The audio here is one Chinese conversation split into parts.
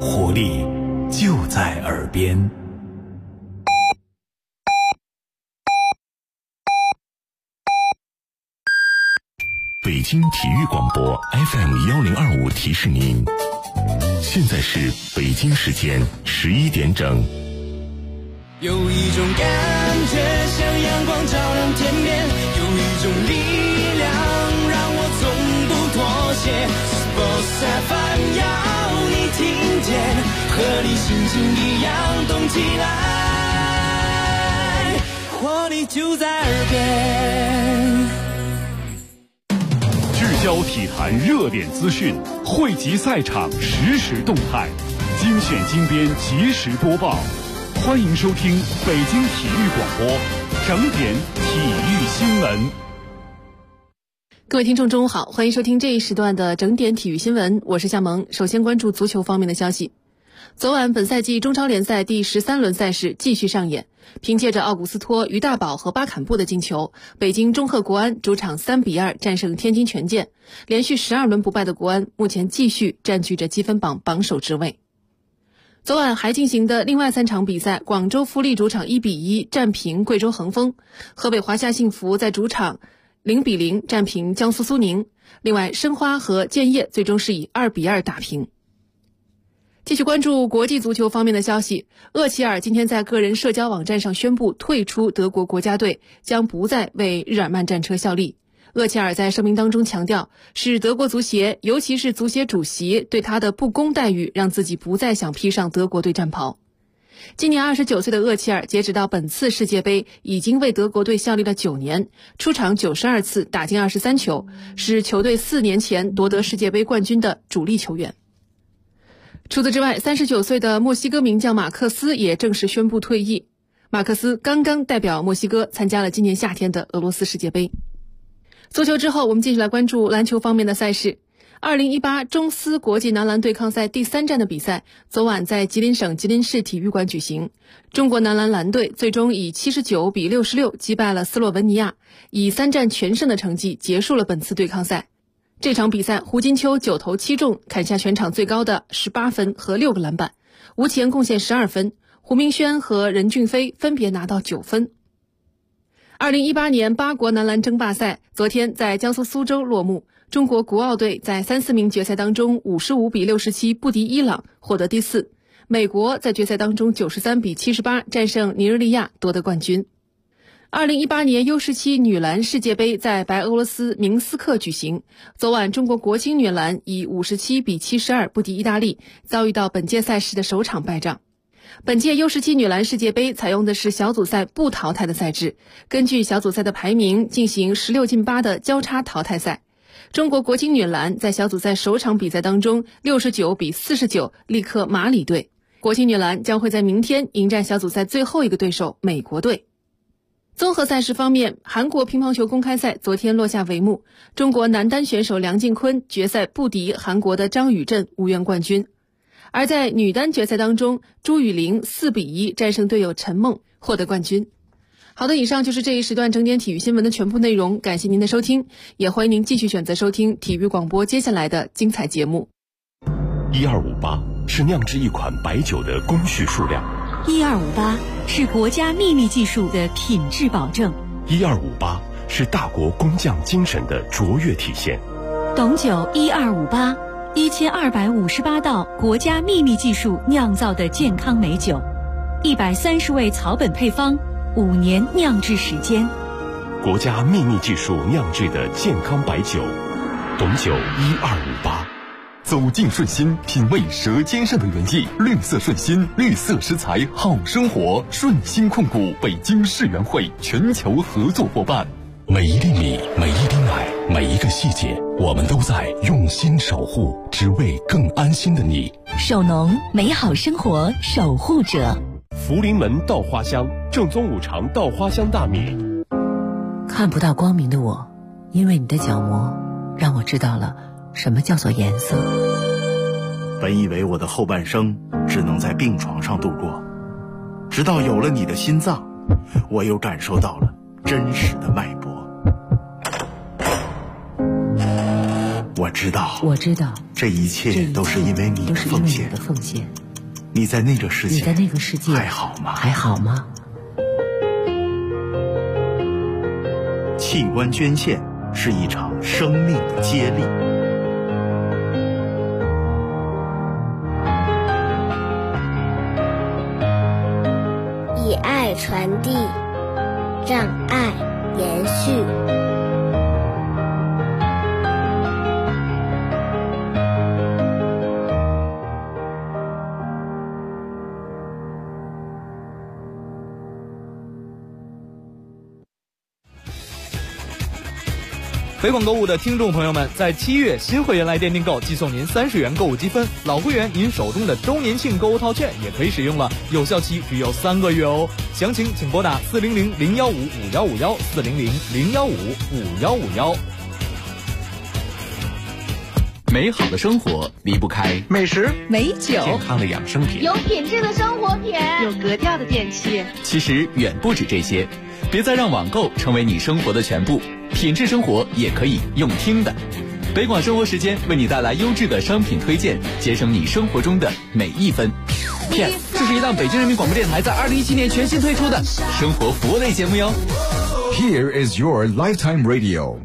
活力就在耳边。 北京体育广播 FM1025 提示您，现在是北京时间11点整。 有一种感觉像阳光照亮天边，有一种力量让我从不妥协。Sports FM 要你听见，和你心情一样动起来，活力就在耳边。 聚焦体坛热点资讯，汇集赛场实时动态，精选精编及时播报。欢迎收听北京体育广播整点体育新闻。 各位听众中午好，欢迎收听这一时段的整点体育新闻，我是夏萌。首先关注足球方面的消息。昨晚本赛季中超联赛第13轮赛事继续上演，凭借着奥古斯托、于大宝和巴坎布的进球，北京中赫国安主场3-2战胜天津权健，连续12轮不败的国安目前继续占据着积分榜榜首之位。昨晚还进行的另外3场比赛，广州富力主场1-1战平贵州恒丰，河北华夏幸福在主场0-0战平江苏苏宁，另外申花和建业最终是以2-2打平。继续关注国际足球方面的消息，厄齐尔今天在个人社交网站上宣布退出德国国家队，将不再为日耳曼战车效力。厄齐尔在声明当中强调，是德国足协，尤其是足协主席对他的不公待遇，让自己不再想披上德国队战袍。今年29岁的厄齐尔，截止到本次世界杯，已经为德国队效力了9年，出场92次，打进23球，是球队4年前夺得世界杯冠军的主力球员。除此之外，39岁的墨西哥名将马克斯也正式宣布退役。马克斯刚刚代表墨西哥参加了今年夏天的俄罗斯世界杯。足球之后，我们继续来关注篮球方面的赛事。2018中斯国际男篮对抗赛第3站的比赛，昨晚在吉林省吉林市体育馆举行。中国男篮蓝队最终以79-66击败了斯洛文尼亚，以3战全胜的成绩结束了本次对抗赛。这场比赛，胡金秋9投7中，砍下全场最高的18分和6个篮板，吴前贡献12分，胡明轩和任骏飞分别拿到9分。2018年8国男篮争霸赛昨天在江苏苏州落幕，中国国奥队在3-4名决赛当中55-67不敌伊朗，获得第4。美国在决赛当中93-78战胜尼日利亚，夺得冠军。2018年 U17 女篮世界杯在白俄罗斯明斯克举行，昨晚中国国青女篮以57-72不敌意大利，遭遇到本届赛事的首场败仗。本届 U17 女篮世界杯采用的是小组赛不淘汰的赛制，根据小组赛的排名进行16进8的交叉淘汰赛。中国国青女篮在小组赛首场比赛当中69-49力克马里队，国青女篮将会在明天迎战小组赛最后一个对手美国队。综合赛事方面，韩国乒乓球公开赛昨天落下帷幕，中国男单选手梁靖昆决赛不敌韩国的张宇镇，无缘冠军。而在女单决赛当中，朱雨玲4-1战胜队友陈梦，获得冠军。好的，以上就是这一时段整点体育新闻的全部内容，感谢您的收听，也欢迎您继续选择收听体育广播接下来的精彩节目。 1258是酿制一款白酒的工序数量 ，1258是国家秘密技术的品质保证 ，1258是大国工匠精神的卓越体现。 董酒1258，1258道国家秘密技术酿造的健康美酒，130味草本配方，5年酿制时间， 国家秘密技术酿制的健康白酒，董酒1258。 走进顺心，品味舌尖上的原意。绿色顺心，绿色食材好生活。顺心控股北京世园会全球合作伙伴。 每一粒米，每一滴奶，每一个细节，我们都在用心守护，只为更安心的你。 守农，美好生活守护者。 福临门稻花香，正宗五常稻花香大米。 看不到光明的我，因为你的角膜，让我知道了什么叫做颜色。 本以为我的后半生只能在病床上度过，直到有了你的心脏，我又感受到了真实的脉搏。 我知道， 这一切都是因为你的奉献。你在那个世界还好吗？器官捐献是一场生命的接力。 以爱传递，让爱延续。 北广购物的听众朋友们，在7月新会员来电订购，寄送您30元购物积分；老会员您手中的周年庆购物套券也可以使用了，有效期只有3个月哦。详情请拨打400-015-5151，400-015-5151。 美好的生活离不开美食、 美酒、 健康的养生品， 有品质的生活品， 有格调的电器。 其实远不止这些，别再让网购成为你生活的全部，品质生活也可以用听的。北广生活时间为你带来优质的商品推荐，节省你生活中的每一分。 这是一档北京人民广播电台在2017年全新推出的生活服务类节目哟。 Here is your lifetime radio。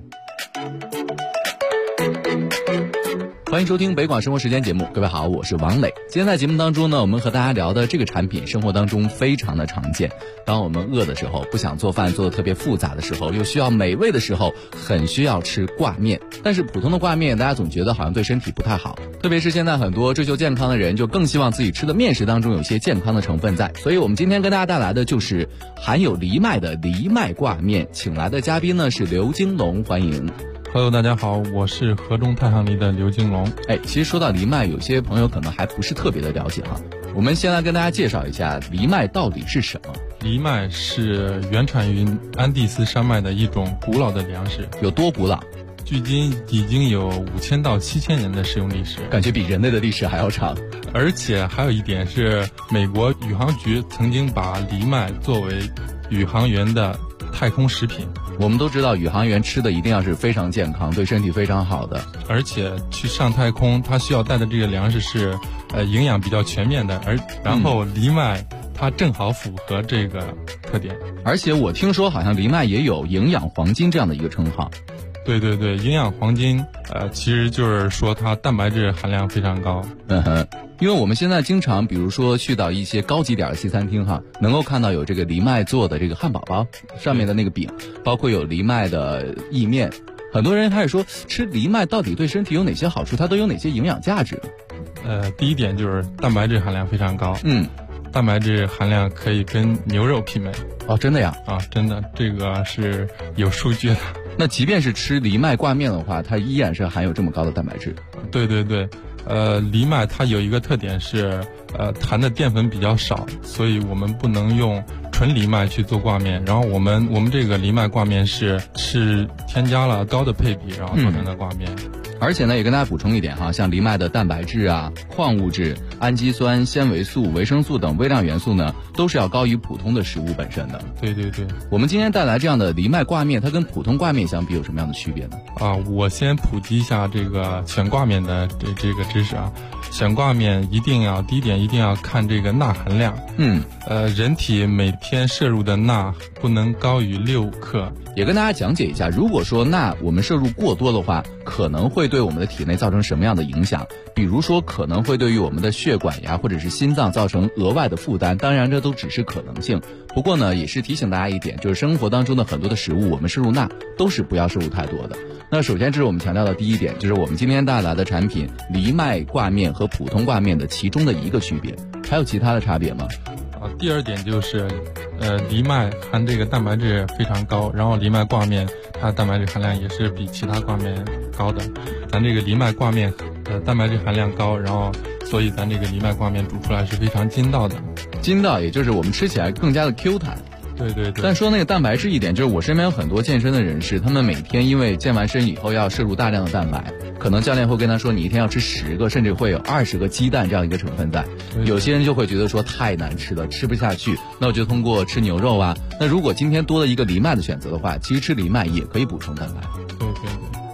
欢迎收听北广生活时间节目，各位好，我是王磊。今天在节目当中呢，我们和大家聊的这个产品，生活当中非常的常见。当我们饿的时候，不想做饭做的特别复杂的时候，又需要美味的时候，很需要吃挂面。但是普通的挂面，大家总觉得好像对身体不太好，特别是现在很多追求健康的人，就更希望自己吃的面食当中有些健康的成分在。所以我们今天跟大家带来的就是含有藜麦的藜麦挂面，请来的嘉宾呢是刘金龙，欢迎。 Hello， 大家好，我是河中太行梨的刘金龙。 其实说到藜麦，有些朋友可能还不是特别的了解哈。我们先来跟大家介绍一下藜麦到底是什么。 藜麦是原产于安第斯山脉的一种古老的粮食。 有多古老？ 距今已经有5000到7000年的使用历史， 感觉比人类的历史还要长。 而且还有一点是，美国宇航局曾经把藜麦作为宇航员的太空食品。 我们都知道宇航员吃的一定要是非常健康，对身体非常好的， 而且去上太空他需要带的这个粮食是营养比较全面的，然后藜麦它正好符合这个特点。 而且我听说好像藜麦也有营养黄金这样的一个称号。 对对对，营养黄金其实就是说它蛋白质含量非常高。 因为我们现在经常比如说去到一些高级点的西餐厅哈，能够看到有这个藜麦做的这个汉堡包，上面的那个饼，包括有藜麦的意面。很多人开始说吃藜麦到底对身体有哪些好处，它都有哪些营养价值？ 第一点就是蛋白质含量非常高。蛋白质含量可以跟牛肉媲美。 哦，真的呀？ 啊，真的，这个是有数据的。 那即便是吃藜麦挂面的话，它依然是含有这么高的蛋白质。 对对对，藜麦它有一个特点是，含的淀粉比较少，所以我们不能用纯藜麦去做挂面。然后我们这个藜麦挂面是添加了高的配比，然后做成的挂面。 而且呢，也跟大家补充一点哈，像藜麦的蛋白质啊、矿物质、氨基酸、纤维素、维生素等微量元素呢，都是要高于普通的食物本身的。 对对对。 我们今天带来这样的藜麦挂面，它跟普通挂面相比有什么样的区别呢？ 我先普及一下这个选挂面的这个知识啊。选挂面第一点一定要看这个钠含量。人体每天摄入的钠不能高于6克。 也跟大家讲解一下，如果说钠我们摄入过多的话，可能会对我们的体内造成什么样的影响？比如说可能会对于我们的血管呀或者是心脏造成额外的负担，当然这都只是可能性。不过呢，也是提醒大家一点，就是生活当中的很多的食物，我们摄入钠都是不要摄入太多的。那首先这是我们强调的第一点，就是我们今天带来的产品藜麦挂面和普通挂面的其中的一个区别。还有其他的差别吗？ 第二点就是藜麦含这个蛋白质非常高，然后藜麦挂面它的蛋白质含量也是比其他挂面高的。咱这个藜麦挂面蛋白质含量高，然后所以咱这个藜麦挂面煮出来是非常筋道的。 筋道也就是我们吃起来更加的 Q 弹。 对对对。 但说那个蛋白质一点，就是我身边有很多健身的人士，他们每天因为健完身以后要摄入大量的蛋白，可能教练会跟他说你一天要吃10个，甚至会有20个鸡蛋这样一个成分在。有些人就会觉得说太难吃了，吃不下去，那我就通过吃牛肉啊。那如果今天多了一个藜麦的选择的话，其实吃藜麦也可以补充蛋白。 对对对。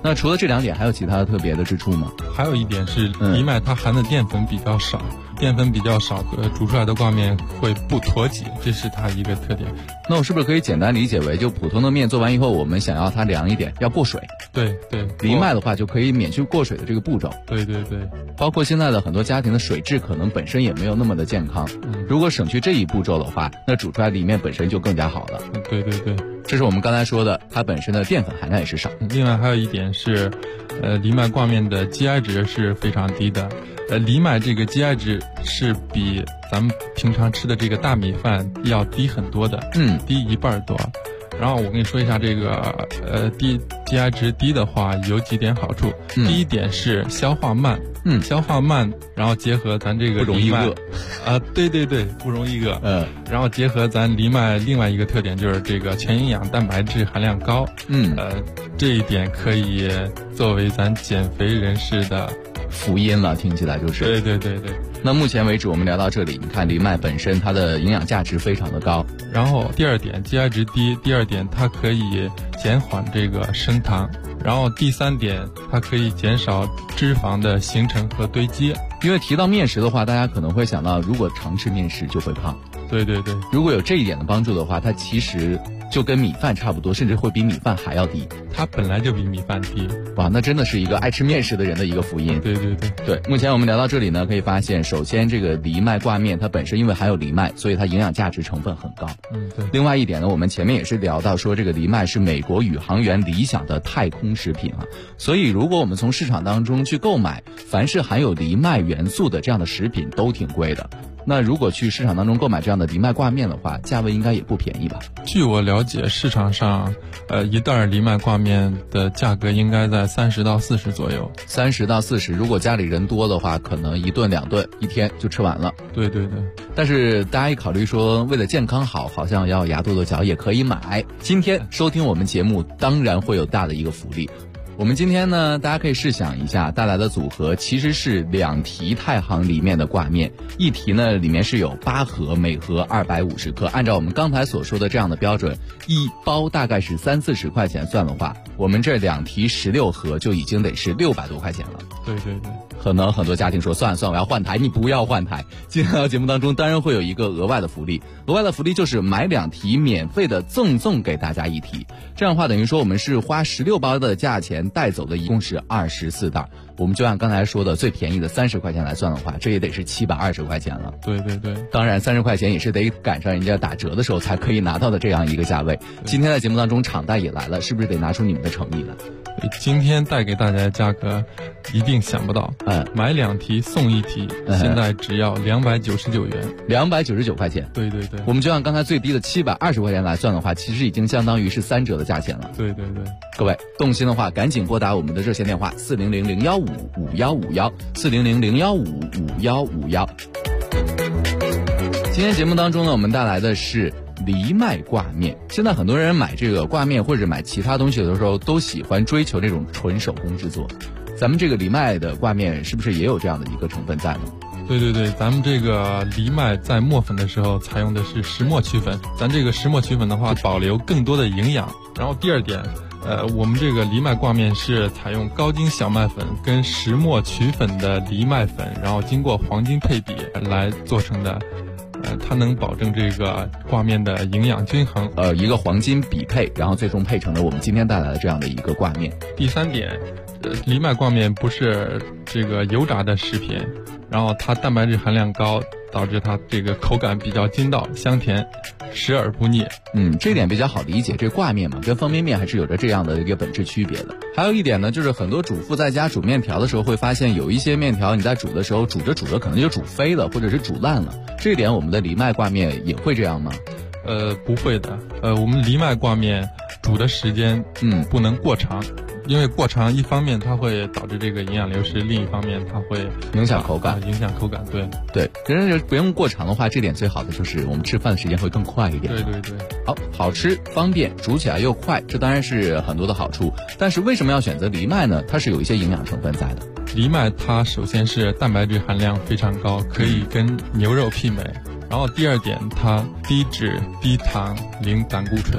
那除了这2点，还有其他的特别的之处吗？ 还有一点是藜麦它含的淀粉比较少，煮出来的挂面会不脱节，这是它一个特点。 那我是不是可以简单理解为，就普通的面做完以后，我们想要它凉一点，要过水？ 对对， 藜麦的话就可以免去过水的这个步骤。 对对对， 包括现在的很多家庭的水质可能本身也没有那么的健康，如果省去这一步骤的话，那煮出来的面本身就更加好了。 对对对， 这是我们刚才说的，它本身的淀粉含量也是少。 另外还有一点是，藜麦挂面的 GI 值是非常低的。藜麦这个 GI 值是比咱们平常吃的这个大米饭要低很多的，低1半多。然后我跟你说一下这个GI 值低的话有几点好处。第一点是消化慢，消化慢，然后结合咱这个不容易饿对对对，不容易饿。然后结合咱藜麦另外一个特点就是这个全营养蛋白质含量高，这一点可以作为咱减肥人士的福音了，听起来就是。 对对对对。 那目前为止我们聊到这里，你看藜麦本身它的营养价值非常的高。 然后第二点 GI 值低，第二点它可以减缓这个升糖，然后第3点它可以减少脂肪的形成和堆积。 因为提到面食的话，大家可能会想到如果常吃面食就会胖。 对对对， 如果有这一点的帮助的话，它其实就跟米饭差不多，甚至会比米饭还要低。 它本来就比米饭低。 哇，那真的是一个爱吃面食的人的一个福音。 对对对对，目前我们聊到这里呢，可以发现，首先这个藜麦挂面它本身因为含有藜麦，所以它营养价值成分很高。 对。 另外一点呢，我们前面也是聊到说，这个藜麦是美国宇航员理想的太空食品啊，所以如果我们从市场当中去购买，凡是含有藜麦元素的这样的食品都挺贵的。那如果去市场当中购买这样的藜麦挂面的话，价位应该也不便宜吧？ 据我了解，市场上一袋藜麦挂面的价格应该在30到40左右。 30到40，如果家里人多的话，可能1顿2顿一天就吃完了。 对对对。 但是大家一考虑说，为了健康好，好像要牙跺跺脚也可以买。今天收听我们节目，当然会有大的一个福利。我们今天呢，大家可以试想一下，带来的组合其实是2提太行里面的挂面，一提呢里面是有8盒，每盒250克。按照我们刚才所说的这样的标准，一包大概是30-40块钱算的话，我们这2提16盒就已经得是600多块钱了。 对对对。 可能很多家庭说算了算了，我要换台。你不要换台。今天的节目当中当然会有一个额外的福利，额外的福利就是买2提免费的赠送给大家1提。这样的话等于说我们是花16包的价钱带走的一共是24袋。我们就按刚才说的最便宜的30块钱来算的话，这也得是720块钱了。 对对对。 当然30块钱也是得赶上人家打折的时候才可以拿到的这样一个价位。今天在节目当中场代也来了，是不是得拿出你们的诚意了？ 今天带给大家的价格一定想不到，买2提送1提，现在只要299元 ，299块钱。 对对对。 我们就按刚才最低的720块钱来算的话，其实已经相当于是3折的价钱了。 对对对。 各位动心的话，赶紧拨打我们的热线电话400-015-5151，400-015-5151。今天节目当中呢，我们带来的是藜麦挂面。现在很多人买这个挂面或者买其他东西的时候，都喜欢追求这种纯手工制作。咱们这个藜麦的挂面是不是也有这样的一个成分在呢？ 对对对，咱们这个藜麦在磨粉的时候采用的是石磨曲粉，咱这个石磨曲粉的话保留更多的营养。然后第二点，我们这个藜麦挂面是采用高筋小麦粉跟石磨曲粉的藜麦粉，然后经过黄金配比来做成的。它能保证这个挂面的营养均衡， 一个黄金比配，然后最终配成了我们今天带来的这样的一个挂面。 第3点，藜麦挂面不是这个油炸的食品，然后它蛋白质含量高，导致它这个口感比较筋道香甜，食而不腻。 这点比较好理解，这挂面嘛跟方便面还是有着这样的一个本质区别的。还有一点呢，就是很多主妇在家煮面条的时候会发现，有一些面条你在煮的时候煮着煮着可能就煮飞了，或者是煮烂了。这一点我们的藜麦挂面也会这样吗？ 不会的。我们藜麦挂面煮的时间不能过长，因为过长一方面它会导致这个营养流失，另一方面它会影响口感。 影响口感，对对。人家不用过长的话，这点最好的就是我们吃饭的时间会更快一点。 对对对。 好吃方便，煮起来又快，这当然是很多的好处。但是为什么要选择藜麦呢？它是有一些营养成分在的。 藜麦它首先是蛋白质含量非常高，可以跟牛肉媲美。然后第二点，它低脂低糖零胆固醇。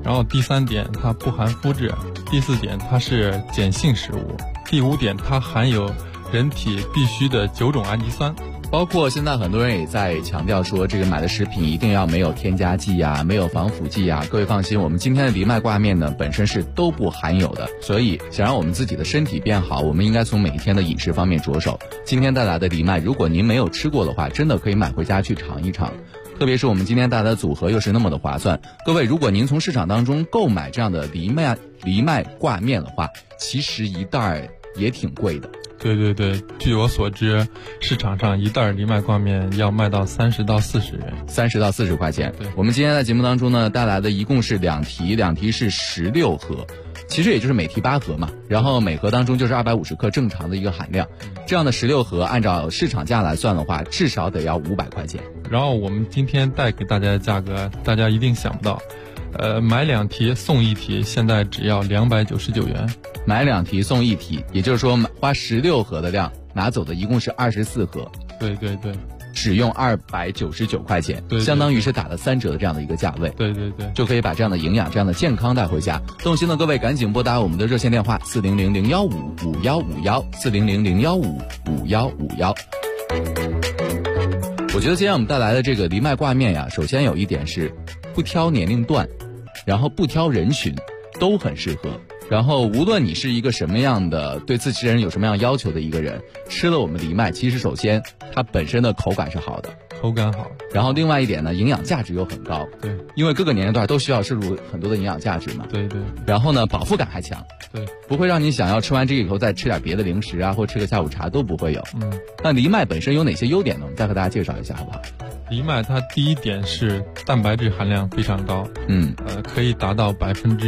然后第3点它不含麸质，第4点它是碱性食物，第5点它含有人体必需的9种氨基酸。 包括现在很多人也在强调说，这个买的食品一定要没有添加剂啊，没有防腐剂啊。各位放心，我们今天的藜麦挂面呢，本身是都不含有的。所以想让我们自己的身体变好，我们应该从每一天的饮食方面着手。今天带来的藜麦，如果您没有吃过的话，真的可以买回家去尝一尝。特别是我们今天带来的组合又是那么的划算。各位，如果您从市场当中购买这样的藜麦挂面的话，其实一袋也挺贵的。 对对对，据我所知，市场上一袋藜麦挂面要卖到30到40元 ，30到40块钱。 对， 我们今天在节目当中呢，带来的一共是2题是16盒，其实也就是每题8盒嘛，然后每盒当中就是250克正常的一个含量。这样的16盒，按照市场价来算的话，至少得要500块钱。 然后我们今天带给大家的价格，大家一定想不到，买2题送1题，现在只要299元。 买2题送1题，也就是说花16盒的量拿走的一共是24盒。 对对对， 只用299块钱， 对， 相当于是打了3折的这样的一个价位。 对对对， 就可以把这样的营养、这样的健康带回家。动心的各位赶紧拨打我们的热线电话400-015-5151，400-015-5151。我觉得今天我们带来的这个藜麦挂面呀，首先有一点是不挑年龄段，然后不挑人群，都很适合。然后无论你是一个什么样的对自己人有什么样要求的一个人，吃了我们藜麦，其实首先它本身的口感是好的， 口感好。 然后另外一点呢，营养价值又很高。 对， 因为各个年龄段都需要摄入很多的营养价值嘛。 对对。 然后呢，饱腹感还强。 对， 不会让你想要吃完这个以后再吃点别的零食啊，或吃个下午茶都不会有。那藜麦本身有哪些优点呢？我们再和大家介绍一下好不好？ 藜麦它第一点是蛋白质含量非常高，可以达到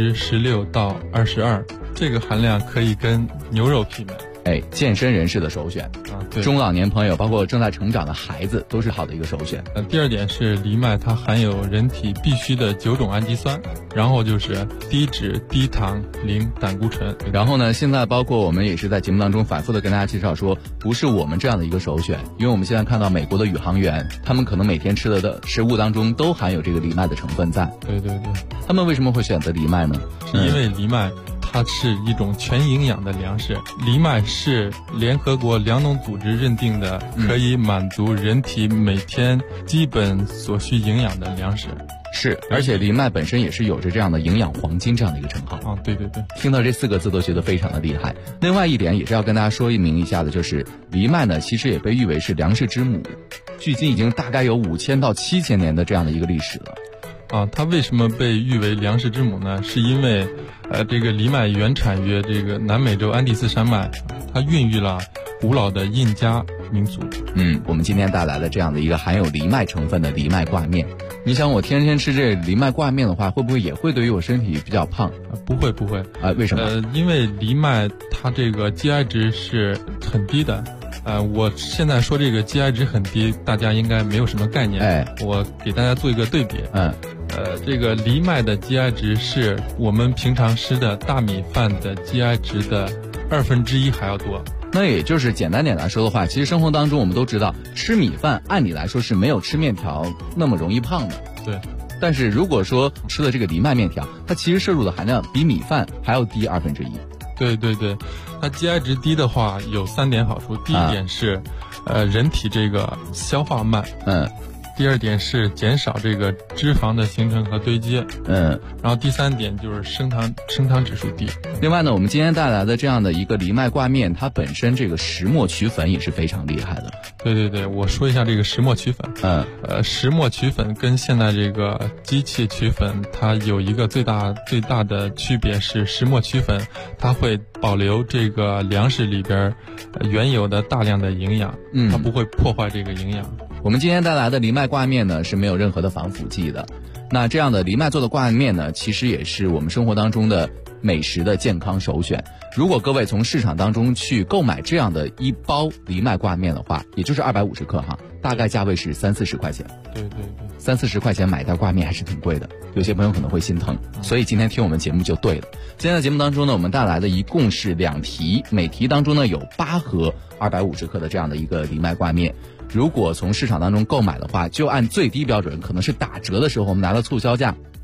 16%到22%，这个含量可以跟牛肉媲美。 健身人士的首选啊，对， 中老年朋友，包括正在成长的孩子，都是好的一个首选。 第2点是藜麦它含有人体必需的9种氨基酸，然后就是低脂、低糖、零胆固醇。 然后呢，现在包括我们也是在节目当中反复的跟大家介绍说，不是我们这样的一个首选，因为我们现在看到美国的宇航员，他们可能每天吃的食物当中都含有这个藜麦的成分在。 对对对， 他们为什么会选择藜麦呢？ 是因为藜麦它是一种全营养的粮食，藜麦是联合国粮农组织认定的可以满足人体每天基本所需营养的粮食。 是，而且藜麦本身也是有着这样的营养黄金这样的一个称号啊。对对对， 听到这4个字都觉得非常的厉害。另外一点也是要跟大家说明一下的，就是藜麦呢，其实也被誉为是粮食之母，距今已经大概有5000到7000年的这样的一个历史了。 它为什么被誉为粮食之母呢？是因为这个藜麦原产于这个南美洲安第斯山脉，它孕育了古老的印加民族。 我们今天带来了这样的一个含有藜麦成分的藜麦挂面。你想我天天吃这藜麦挂面的话，会不会也会对于我身体比较胖？ 不会不会啊，为什么？ 因为藜麦它这个 GI 值是很低的。我现在说这个 GI 值很低，大家应该没有什么概念。我给大家做一个对比。这个藜麦的 GI 值是我们平常吃的大米饭的 GI 值的1/2还要多。 那也就是简单点来说的话，其实生活当中我们都知道，吃米饭按理来说是没有吃面条那么容易胖的。 对。 但是如果说吃了这个藜麦面条，它其实摄入的含量比米饭还要低1/2。 对对对，它 GI 值低的话有3点好处。第一点是，人体这个消化慢。第2点是减少这个脂肪的形成和堆积。然后第3点就是升糖指数低。 另外呢，我们今天带来的这样的一个藜麦挂面，它本身这个石磨曲粉也是非常厉害的。 对对对，我说一下这个石磨曲粉。石磨曲粉跟现在这个机器曲粉，它有一个最大的区别是，石磨曲粉它会保留这个粮食里边原有的大量的营养，它不会破坏这个营养。 我们今天带来的藜麦挂面呢，是没有任何的防腐剂的。那这样的藜麦做的挂面呢，其实也是我们生活当中的美食的健康首选。如果各位从市场当中去购买这样的一包藜麦挂面的话，也就是250克哈，大概价位是30-40块钱。 对对对 ，30-40块钱买一袋挂面还是挺贵的，有些朋友可能会心疼。所以今天听我们节目就对了。今天的节目当中呢，我们带来的一共是2题，每题当中呢有8盒250克的这样的一个藜麦挂面。如果从市场当中购买的话，就按最低标准，可能是打折的时候我们拿了促销价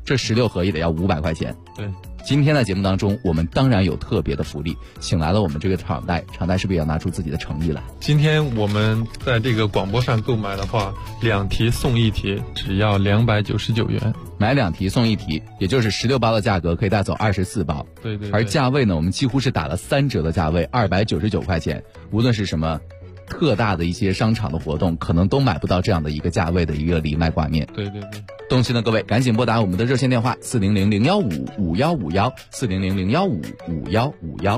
这16盒也得要500块钱。 对。 今天在节目当中，我们当然有特别的福利，请来了我们这个厂代是不是也要拿出自己的诚意来？ 今天我们在这个广播上购买的话，2题送1题，只要299元。 买2题送1题，也就是16包的价格可以带走24包。 对对。 而价位呢，我们几乎是打了3折的价位，299块钱。无论是什么特大的一些商场的活动，可能都买不到这样的一个价位的一个藜麦挂面。 对对对。 动心的各位，赶紧拨打我们的热线电话400-015-5151，400-015-5151。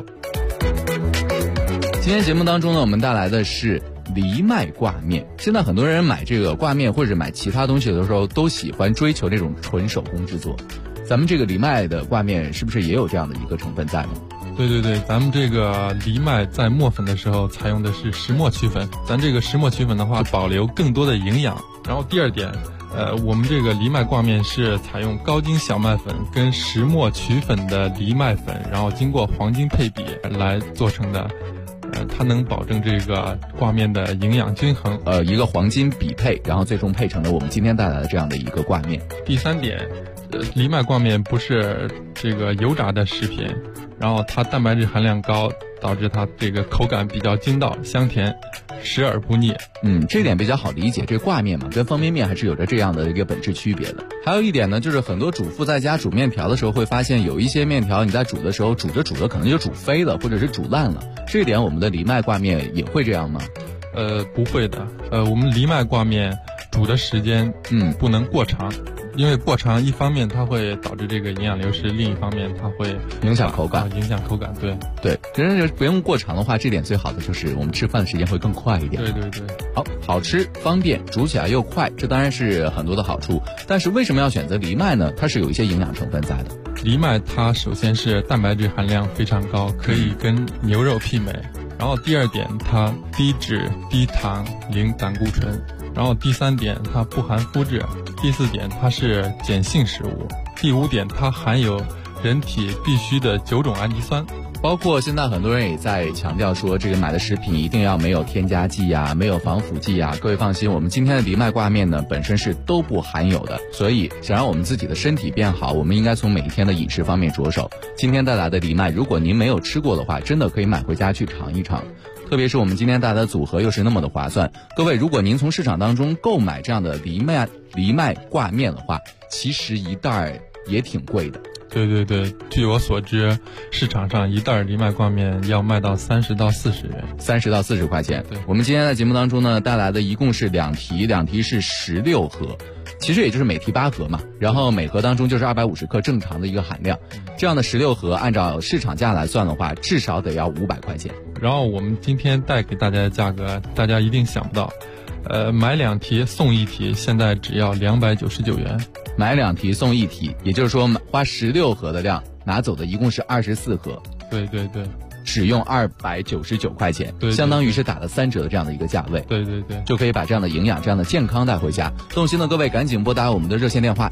今天节目当中呢，我们带来的是藜麦挂面。现在很多人买这个挂面或者买其他东西的时候，都喜欢追求这种纯手工制作。咱们这个藜麦的挂面是不是也有这样的一个成分在呢？ 对对对，咱们这个藜麦在磨粉的时候采用的是石磨曲粉，咱这个石磨曲粉的话，保留更多的营养。然后第二点，我们这个藜麦挂面是采用高筋小麦粉跟石磨曲粉的藜麦粉，然后经过黄金配比来做成的，它能保证这个挂面的营养均衡。 一个黄金比配，然后最终配成了我们今天带来的这样的一个挂面。 第三点，藜麦挂面不是这个油炸的食品，然后它蛋白质含量高，导致它这个口感比较筋道香甜，食而不腻。 这点比较好理解，这挂面嘛跟方便面还是有着这样的一个本质区别的。还有一点呢，就是很多主妇在家煮面条的时候会发现，有一些面条你在煮的时候煮着可能就煮飞了，或者是煮烂了。这一点我们的藜麦挂面也会这样吗？ 不会的。我们藜麦挂面煮的时间不能过长，因为过长一方面它会导致这个营养流失，另一方面它会影响口感。 影响口感，对对。真是不用过长的话，这点最好的就是我们吃饭的时间会更快一点。 对对对。 好吃方便，煮起来又快，这当然是很多的好处。但是为什么要选择藜麦呢？它是有一些营养成分在的。 藜麦它首先是蛋白质含量非常高，可以跟牛肉媲美。然后第二点，它低脂低糖零胆固醇。然后第三点，它不含麸质。第四点，它是碱性食物。第五点，它含有人体必需的9种氨基酸。 包括现在很多人也在强调说，这个买的食品一定要没有添加剂啊，没有防腐剂啊。各位放心，我们今天的藜麦挂面呢，本身是都不含有的。所以想让我们自己的身体变好，我们应该从每一天的饮食方面着手。今天带来的藜麦，如果您没有吃过的话，真的可以买回家去尝一尝。特别是我们今天带来的组合又是那么的划算。各位，如果您从市场当中购买这样的藜麦挂面的话，其实一袋也挺贵的。 对对对，据我所知，市场上一袋藜麦挂面要卖到30到40元 ，30到40块钱。 对， 我们今天在节目当中呢，带来的一共是2题，2题是16盒，其实也就是每题8盒嘛，然后每盒当中就是250克正常的一个含量。这样的16盒，按照市场价来算的话，至少得要500块钱。 然后我们今天带给大家的价格，大家一定想不到，买2题送1题，现在只要299元。 买2题送1题，也就是说花16盒的量拿走的一共是24盒。 对对对， 只用299块钱， 对， 相当于是打了3折的这样的一个价位。 对对对， 就可以把这样的营养、这样的健康带回家。动心的各位，赶紧拨打我们的热线电话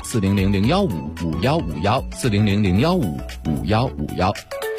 400-015-5151，400-015-5151。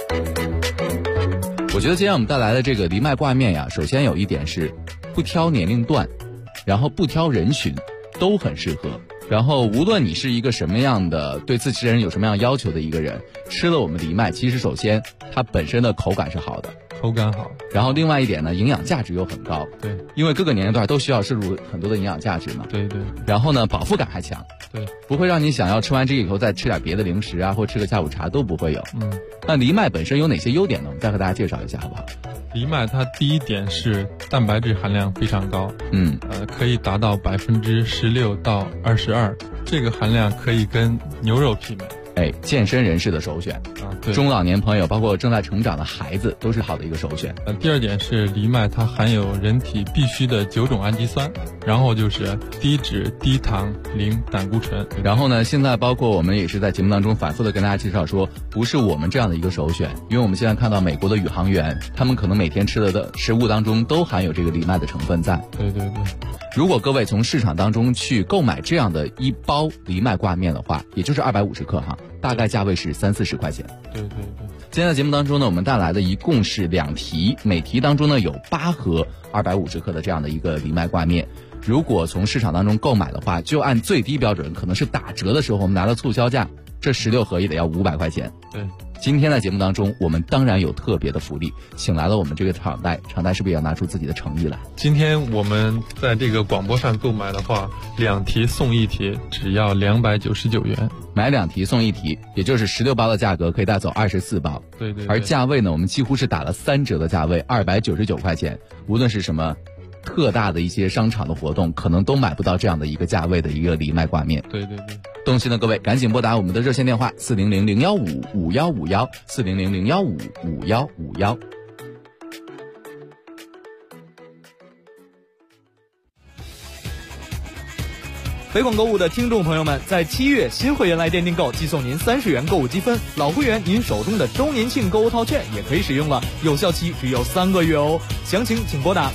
我觉得今天我们带来的这个藜麦挂面呀，首先有一点是不挑年龄段，然后不挑人群，都很适合。然后无论你是一个什么样的，对自己人有什么样要求的一个人，吃了我们藜麦，其实首先它本身的口感是好的， 口感好。 然后另外一点呢，营养价值又很高。 对， 因为各个年龄段都需要摄入很多的营养价值嘛。 对对。 然后呢，饱腹感还强。 对， 不会让你想要吃完这个以后再吃点别的零食啊，或吃个下午茶都不会有。那藜麦本身有哪些优点呢？我们再和大家介绍一下好不好？ 藜麦它第一点是蛋白质含量非常高，可以达到16%到22%，这个含量可以跟牛肉媲美。 健身人士的首选啊，对， 中老年朋友，包括正在成长的孩子，都是好的一个首选。 第二点是藜麦它含有人体必需的9种氨基酸，然后就是低脂、低糖、零胆固醇。 然后呢，现在包括我们也是在节目当中反复的跟大家介绍说，不是我们这样的一个首选，因为我们现在看到美国的宇航员，他们可能每天吃的食物当中都含有这个藜麦的成分在。 对对对。 如果各位从市场当中去购买这样的一包藜麦挂面的话，也就是250克哈，大概价位是30-40块钱。 对对对。 今天的节目当中呢，我们带来的一共是2题，每题当中呢有8盒250克的这样的一个藜麦挂面。 如果从市场当中购买的话，就按最低标准，可能是打折的时候我们拿到促销价，这16盒也得要500块钱。 对， 今天在节目当中，我们当然有特别的福利，请来了我们这个厂代是不是也要拿出自己的诚意来？ 今天我们在这个广播上购买的话，2题送1题，只要299元。 买2题送1题，也就是16包的价格可以带走24包。 对对。 而价位呢，我们几乎是打了3折的价位，299块钱。无论是什么特大的一些商场的活动，可能都买不到这样的一个价位的一个藜麦挂面。 对对对。 动心的各位，赶紧拨打我们的热线电话400-015-5151，400-015-5151。 北广购物的听众朋友们，在7月新会员来电订购，寄送您30元购物积分；老会员您手中的周年庆购物套券也可以使用了，有效期只有3个月哦。详情请拨打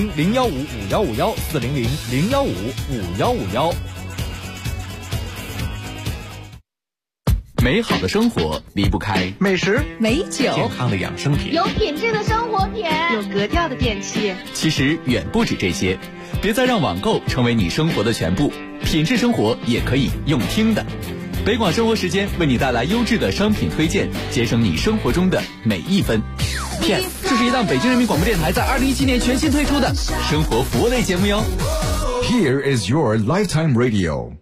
400-015-5151，400-015-5151。 美好的生活离不开美食、 美酒、 健康的养生品， 有品质的生活品， 有格调的电器。 其实远不止这些，别再让网购成为你生活的全部，品质生活也可以用听的。北广生活时间为你带来优质的商品推荐，节省你生活中的每一分。PS， 这是一档北京人民广播电台在2017年全新推出的生活服务类节目哟。 Here is your lifetime radio。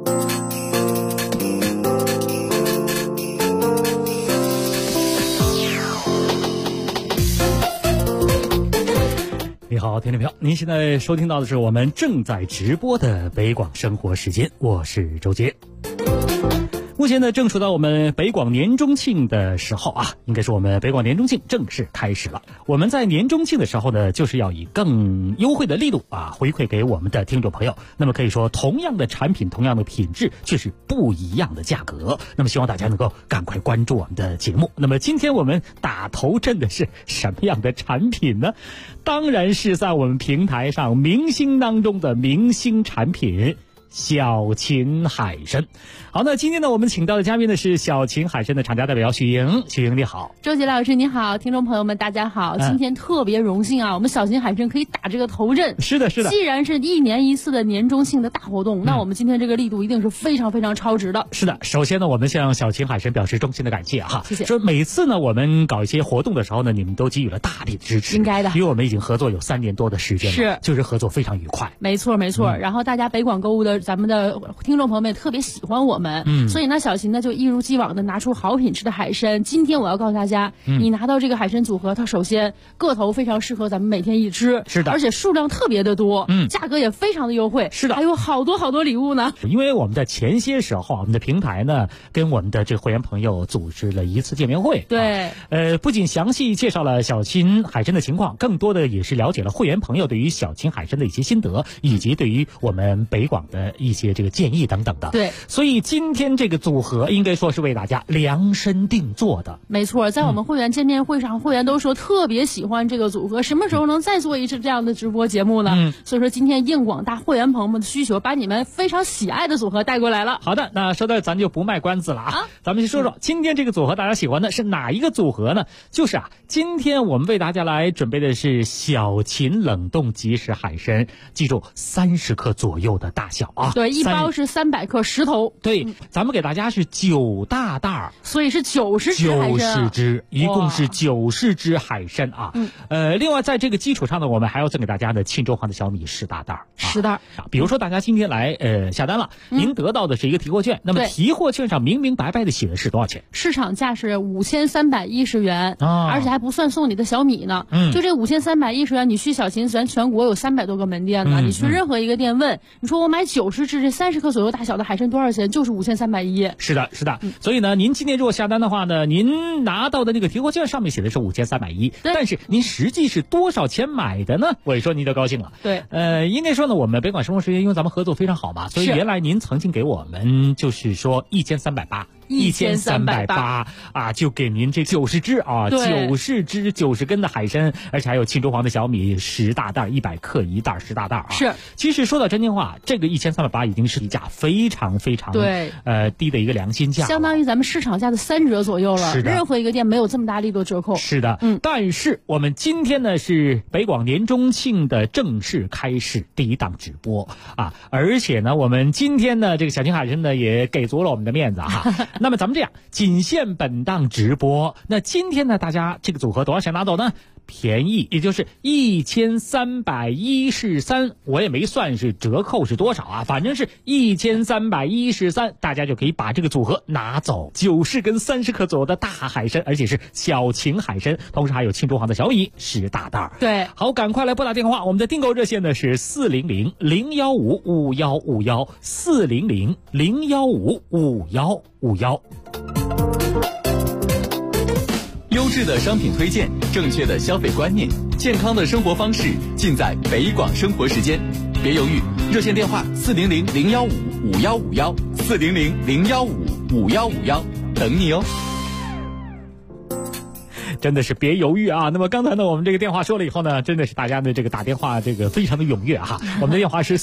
你好，听众朋友，您现在收听到的是我们正在直播的北广生活时间，我是周杰。目前呢，正处到我们北广年中庆的时候啊，应该说我们北广年中庆正式开始了。我们在年中庆的时候呢，就是要以更优惠的力度啊，回馈给我们的听众朋友。那么可以说，同样的产品，同样的品质，却是不一样的价格。那么希望大家能够赶快关注我们的节目。那么今天我们打头阵的是什么样的产品呢？当然是在我们平台上明星当中的明星产品。小秦海参。好，那今天呢，我们请到的嘉宾呢是小秦海参的厂家代表许莹。许莹你好。 周杰老师你好，听众朋友们大家好。今天特别荣幸啊，我们小秦海参可以打这个头阵。 是的是的。 既然是1年1次的年中庆的大活动，那我们今天这个力度一定是非常非常超值的。 是的，首先呢，我们向小秦海参表示衷心的感谢哈。 谢谢。 说每次呢，我们搞一些活动的时候呢，你们都给予了大力的支持。 应该的。 因为我们已经合作有3年多的时间了。 是。 就是合作非常愉快。 没错没错。然后大家北广购物的咱们的听众朋友们也特别喜欢我们。所以呢，小秦呢就一如既往的拿出好品质的海参。今天我要告诉大家，你拿到这个海参组合，它首先个头非常适合咱们每天一吃。 是的。 而且数量特别的多。价格也非常的优惠。 是的。 还有好多好多礼物呢。 因为我们在前些时候，我们的平台呢跟我们的这个会员朋友组织了一次见面会。 对。 不仅详细介绍了小秦海参的情况，更多的也是了解了会员朋友对于小秦海参的一些心得，以及对于我们北广的一些这个建议等等的。 对。 所以今天这个组合应该说是为大家量身定做的。 没错，在我们会员见面会上，会员都说特别喜欢这个组合，什么时候能再做一次这样的直播节目呢？所以说今天应广大会员朋友们的需求，把你们非常喜爱的组合带过来了。 好的，那说到咱就不卖关子了啊，咱们去说说今天这个组合大家喜欢的是哪一个组合呢？就是今天我们为大家来准备的是小秦冷冻即食海参，记住30克左右的大小啊。 对，一包是300克10头。 对，咱们给大家是9大袋， 所以是90只海参。 90只，一共是90只海参啊。另外在这个基础上呢，我们还要赠给大家的庆州黄的小米10大袋。 10袋。 比如说大家今天来下单了，您得到的是一个提货券，那么提货券上明明白白的写的是多少钱？ 市场价是5310元，而且还不算送你的小米呢。就这5310元，你去小秦咱全国有300多个门店呢，你去任何一个店问，你说我买90只这30克左右大小的海参多少钱？就是5310。 是的，是的。所以呢，您今天如果下单的话呢，您拿到的那个提货券上面写的是5310，但是您实际是多少钱买的呢？我一说您就高兴了。 对， 应该说呢，我们北广生活时间因为咱们合作非常好嘛，所以原来您曾经给我们就是说1380 1380啊，就给您这90只啊，90只90根的海参，而且还有庆州黄的小米10大袋，100克一袋10大袋啊。 是， 其实说到真心话，这个1380已经是一价非常非常低的一个良心价， 相当于咱们市场价的3折左右了。 是的， 任何一个店没有这么大力度折扣。 是的，但是我们今天呢是北广年中庆的正式开始第一档直播啊，而且呢我们今天呢这个小青海参呢也给足了我们的面子哈。那么咱们这样，仅限本档直播。那今天呢大家这个组合多少钱拿走呢？便宜，也就是1313，我也没算是折扣是多少啊，反正是1313，大家就可以把这个组合拿走，90根30克左右的大海参，而且是小秦海参，同时还有庆州黄的小米10大袋。 对， 好，赶快来拨打电话，我们的订购热线呢是400-015-5151，400-015-5151。 优质的商品推荐，正确的消费观念，健康的生活方式，尽在北广生活时间。别犹豫，热线电话400-015-5151，400-015-5151，等你哦。 真的是别犹豫啊！那么刚才呢，我们这个电话说了以后呢，真的是大家的这个打电话这个非常的踊跃哈。我们的电话是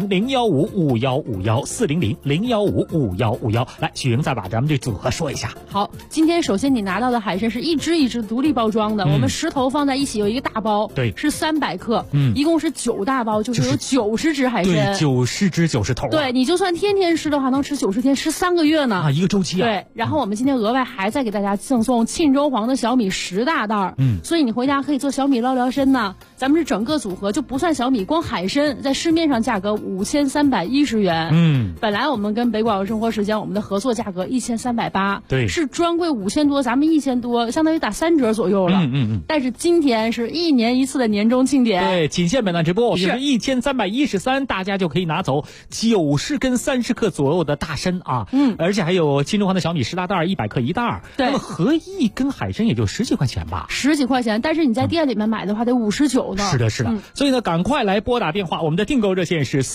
400-015-5151，400-015-5151。来，许莹再把咱们这组合说一下。 好，今天首先你拿到的海参是一只一只独立包装的，我们10头放在一起有一个大包， 对， 是300克，一共是9大包，就是有90只海参， 对，90只90头， 对，你就算天天吃的话，能吃90天，吃3个月呢啊，一个周期啊。 对，然后我们今天额外还再给大家赠送庆州黄的小米10大袋，所以你回家可以做小米捞辽参呢。咱们是整个组合就不算小米，光海参在市面上价格5310元，本来我们跟北广生活时间我们的合作价格1380， 对， 是专柜5000多，咱们1000多，相当于打3折左右了，但是今天是1年1次的年终庆典， 对，仅限本档直播，就是1313，大家就可以拿走90根30克左右的大参啊，而且还有庆州黄的小米10大袋，100克一袋， 对， 那么合一根海参也就10几块钱吧 ，10几块钱，但是你在店里面买的话得59呢。 是的，是的，所以呢，赶快来拨打电话，我们的订购热线是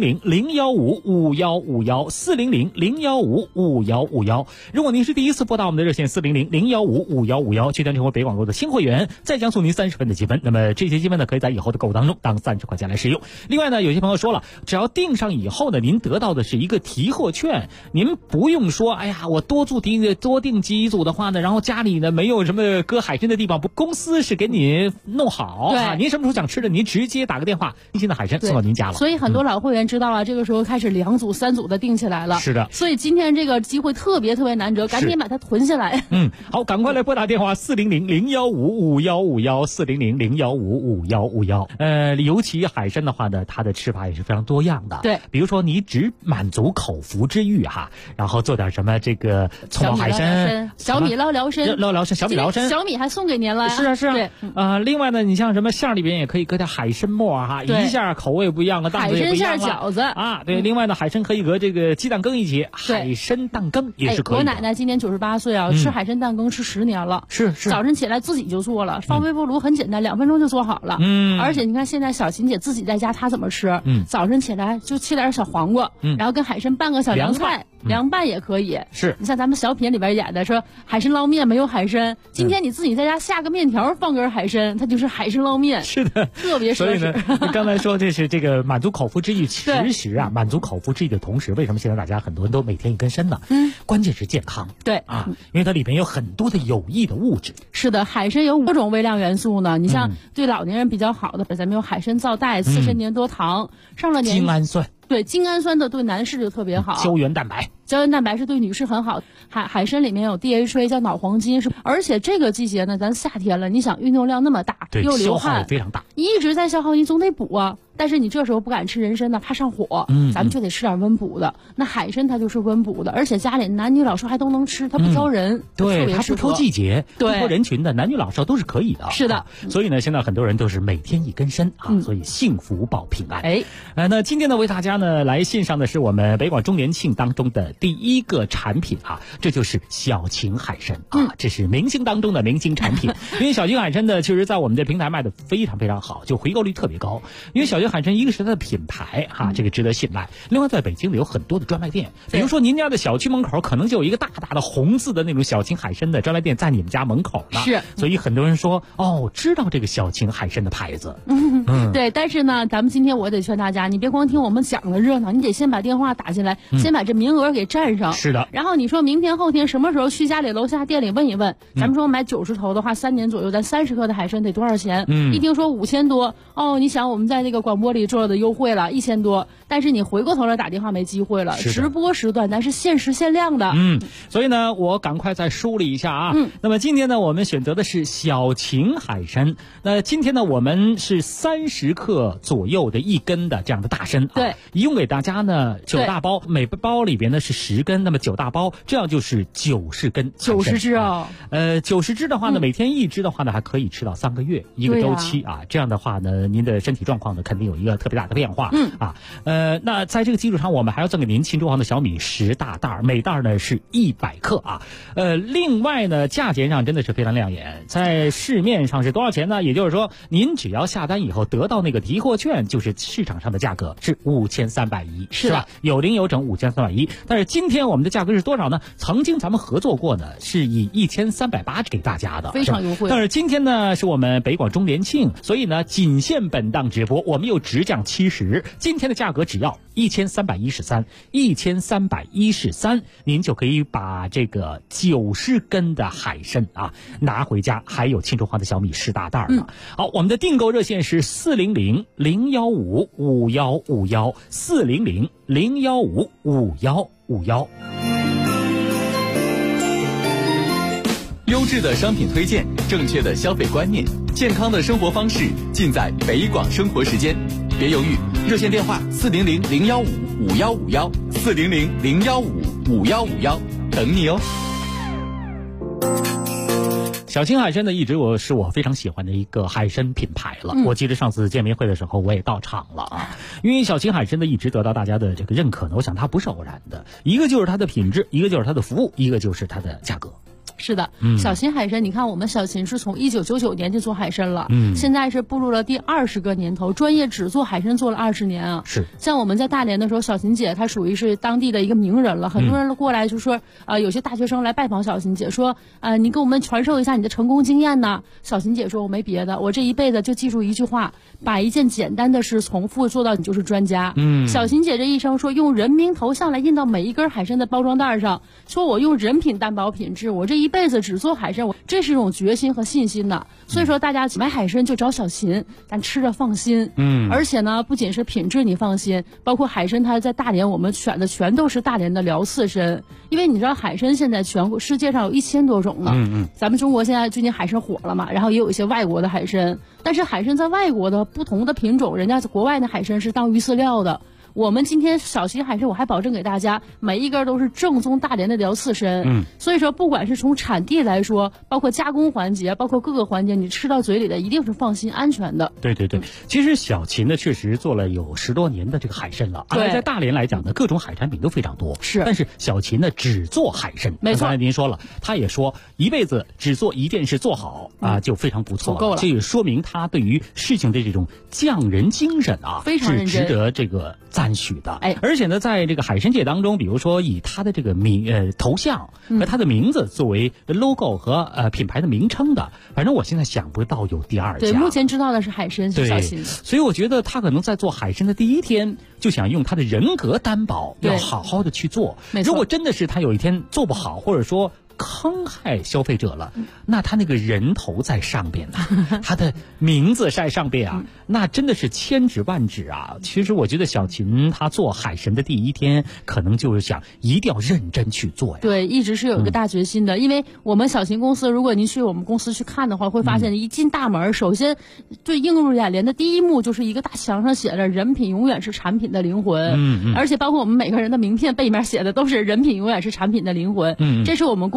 400-015-5151，400-015-5151。如果您是第一次拨打我们的热线400-015-5151，确定成为北广购的新会员，再将送您30分的积分。那么这些积分呢，可以在以后的购物当中当30块钱来使用。另外呢，有些朋友说了，只要订上以后呢，您得到的是一个提货券，您不用说，哎呀，我多订几组的话呢，然后家里呢没有什么搁海参的地方，公司是给你弄好， 对， 您什么时候想吃的，您直接打个电话，新鲜的海参送到您家了。 所以很多老会员知道了，这个时候开始2组3组的订起来了。 是的， 所以今天这个机会特别难得，赶紧把它囤下来。 好，赶快来拨打电话400-015-5151，400-015-5151。尤其海参的话呢，它的吃法也是非常多样的。 对， 比如说你只满足口腹之欲哈，然后做点什么这个葱爆海参、 小米捞辽参、 小米辽参， 小米还送给您了。 是啊。 对， 另外呢，你像什么馅里边也可以搁点海参末哈，一下口味不一样了，档次也不一样了。 海参馅饺子啊，对，另外呢，海参可以和这个鸡蛋羹一起，海参蛋羹也是可以的。 我奶奶今年98岁啊，吃海参蛋羹吃10年了， 是早晨起来自己就做了，放微波炉很简单，2分钟就做好了。而且你看现在小琴姐自己在家，她怎么吃？早晨起来就切点小黄瓜，然后跟海参拌个小凉菜，凉拌也可以。 是你像咱们小品里边演的说海参捞面没有海参，今天你自己在家下个面条放根海参，它就是海参捞面。 是的， 特别所以呢，刚才说这是这个满足口腹之欲，其实啊，满足口腹之欲的同时，为什么现在大家很多人都每天一根参呢？关键是健康。 对啊，因为它里面有很多的有益的物质。 是的，海参有5种微量元素呢。你像对老年人比较好的，咱们有海参皂苷、刺参粘多糖，上了年精氨酸。 对，精氨酸的对男士就特别好。 胶原蛋白是对女士很好。海参里面有 DHA 叫脑黄金，而且这个季节呢，咱夏天了，你想运动量那么大，又流汗， 非常大， 一直在消耗，你总得补啊。但是你这时候不敢吃人参呢，怕上火，咱们就得吃点温补的。那海参它就是温补的，而且家里男女老少还都能吃，它不挑人， 对，它不挑季节， 对， 不挑人群的，男女老少都是可以的。 是的， 所以呢，现在很多人都是每天一根参啊，所以幸福保平安。那今天呢，为大家呢来献上的是我们北广周年庆当中的第一个产品啊，这就是小秦海参啊，这是明星当中的明星产品。因为小秦海参呢，其实在我们的平台卖的非常非常好，就回购率特别高。因为小秦秦海参一个是它的品牌哈，这个值得信赖。另外，在北京呢有很多的专卖店，比如说您家的小区门口可能就有一个大大的红字的那种小秦海参的专卖店在你们家门口呢。 是， 所以很多人说知道这个小秦海参的牌子。 对，但是呢，咱们今天我得劝大家，你别光听我们讲的热闹，你得先把电话打进来，先把这名额给占上。 是的。 然后你说明天后天什么时候去家里楼下店里问一问，咱们说买90头的话，3年左右，咱30克的海参得多少钱？一听说5000多，你想我们在那个广播里做的优惠了1000多，但是你回过头来打电话没机会了。直播时段咱是限时限量的。 所以呢，我赶快再梳理一下啊。那么今天呢，我们选择的是小秦海参。那今天呢，我们是30克左右的1根的这样的大参。 对， 一共给大家呢9大包，每包里边呢是10根，那么9大包，这样就是90根。 90只啊 ！90只的话呢，每天1只的话呢，还可以吃到3个月一个周期啊。这样的话呢，您的身体状况呢，肯定有一个特别大的变化。那在这个基础上，我们还要赠给您庆州行的小米10大袋，每袋呢是100克啊。另外呢，价钱上真的是非常亮眼，在市面上是多少钱呢？也就是说，您只要下单以后得到那个提货券，就是市场上的价格是5310，是吧？有零有整5310。但是今天我们的价格是多少呢？曾经咱们合作过呢，是以1380给大家的， 非常优惠。 但是今天呢，是我们北广周年庆，所以呢，仅限本档直播，我们又直降70，今天的价格只要1313，您就可以把这个90根的海参啊拿回家，还有庆州行的小米10大袋呢。好，我们的订购热线是400-015-5151，400-015-5151。 优质的商品推荐，正确的消费观念，健康的生活方式，尽在北广生活时间。别犹豫，热线电话400-015-5151，400-015-5151，等你哦。 小秦海参呢，一直是我非常喜欢的一个海参品牌了。我记得上次见面会的时候，我也到场了啊。因为小秦海参呢，一直得到大家的这个认可呢，我想它不是偶然的，一个就是它的品质，一个就是它的服务，一个就是它的价格。 是的，小秦海参，你看我们小秦是从1999年就做海参了，现在是步入了第20个年头，专业只做海参做了20年啊。 是， 像我们在大连的时候，小秦姐她属于是当地的一个名人了，很多人过来就说，有些大学生来拜访小秦姐，说，你给我们传授一下你的成功经验呢。小秦姐说，我没别的，我这一辈子就记住一句话，把一件简单的事重复做到你就是专家。小秦姐这一生说，用人名头像来印到每一根海参的包装袋上，说我用人品担保品质，我这一辈子只做海参，这是一种决心和信心的。所以说大家买海参就找小秦，咱吃着放心。而且呢，不仅是品质你放心，包括海参它在大连我们选的全都是大连的辽刺参，因为你知道海参现在全世界上有1000多种呢。咱们中国现在最近海参火了嘛，然后也有一些外国的海参，但是海参在外国的不同的品种，人家国外的海参是当鱼饲料的。我们今天小秦海参，我还保证给大家每一根都是正宗大连的辽刺参。所以说不管是从产地来说，包括加工环节，包括各个环节，你吃到嘴里的一定是放心安全的。 对，其实小秦呢确实做了有10多年的这个海参了，而在大连来讲呢，各种海产品都非常多。 是， 但是小秦呢只做海参。 没错， 刚才您说了，他也说一辈子只做一件事做好啊，就非常不错了， 够了。 这也说明他对于事情的这种匠人精神啊， 非常认真， 是值得这个赞许的。而且呢，在这个海参界当中，比如说以他的这个头像和他的名字作为 logo 和品牌的名称的，反正我现在想不到有第2家。 对，目前知道的是海参是小秦。 所以我觉得他可能在做海参的第一天就想用他的人格担保，要好好的去做。如果真的是他有一天做不好，或者说坑害消费者了，那他那个人头在上边呢，他的名字在上边啊，那真的是千指万指啊。其实我觉得小秦他做海参的第一天，可能就是想一定要认真去做呀。 对，一直是有一个大决心的。因为我们小秦公司，如果您去我们公司去看的话，会发现一进大门，首先最映入眼帘的第一幕就是一个大墙上写着"人品永远是产品的灵魂"。而且包括我们每个人的名片背面写的都是"人品永远是产品的灵魂"。这是我们公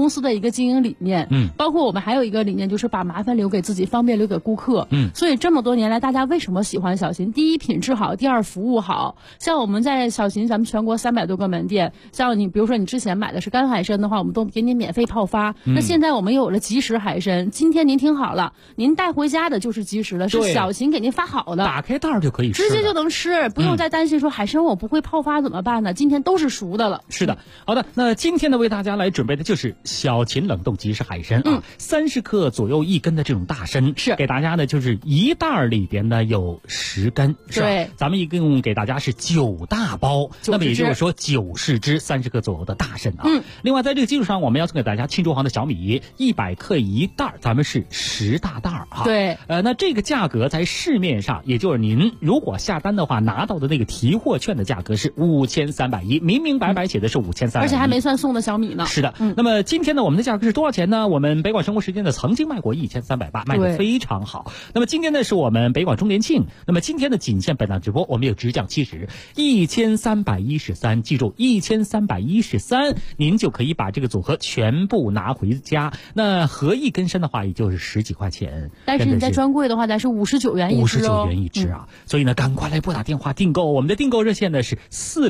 公司的一个经营理念。包括我们还有一个理念，就是把麻烦留给自己，方便留给顾客。所以这么多年来，大家为什么喜欢小秦？第一，品质好；第二，服务好。像我们在小秦，咱们全国300多个门店，像你比如说你之前买的是干海参的话，我们都给你免费泡发。那现在我们又有了即食海参，今天您听好了，您带回家的就是即食的，是小秦给您发好的， 打开袋儿就可以吃， 直接就能吃，不用再担心说海参我不会泡发怎么办呢？今天都是熟的了。 是的，好的，那今天呢为大家来准备的就是小秦冷冻即食海参啊，30克左右1根的这种大参，是给大家呢就是一袋里边呢有10根，是吧？ 对， 咱们一共给大家是9大包，那么也就是说90只30克左右的大参啊。另外在这个基础上，我们要送给大家庆州行的小米100克一袋，咱们是10大袋啊。 对， 那这个价格在市面上，也就是您如果下单的话拿到的那个提货券的价格是5310，明明白白写的是5310， 而且还没算送的小米呢。 是的，那么今天呢，我们的价格是多少钱呢？我们北广生活时间呢曾经卖过1380，卖得非常好。那么今天呢是我们北广周年庆，那么今天的仅限本档直播，我们有直降70，1313，记住1313，您就可以把这个组合全部拿回家。那合一根参的话，也就是10几块钱。 但是你在专柜的话，咱是59元一只 ，59元一只啊。所以呢，赶快来拨打电话订购，我们的订购热线呢是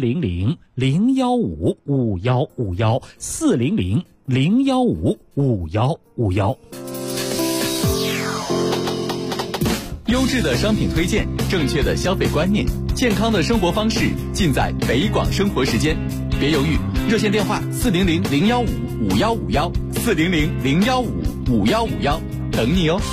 400-015-5151，400-015-5151。 优质的商品推荐，正确的消费观念，健康的生活方式，尽在北广生活时间。别犹豫，热线电话400-015-5151，400-015-5151，等你哦。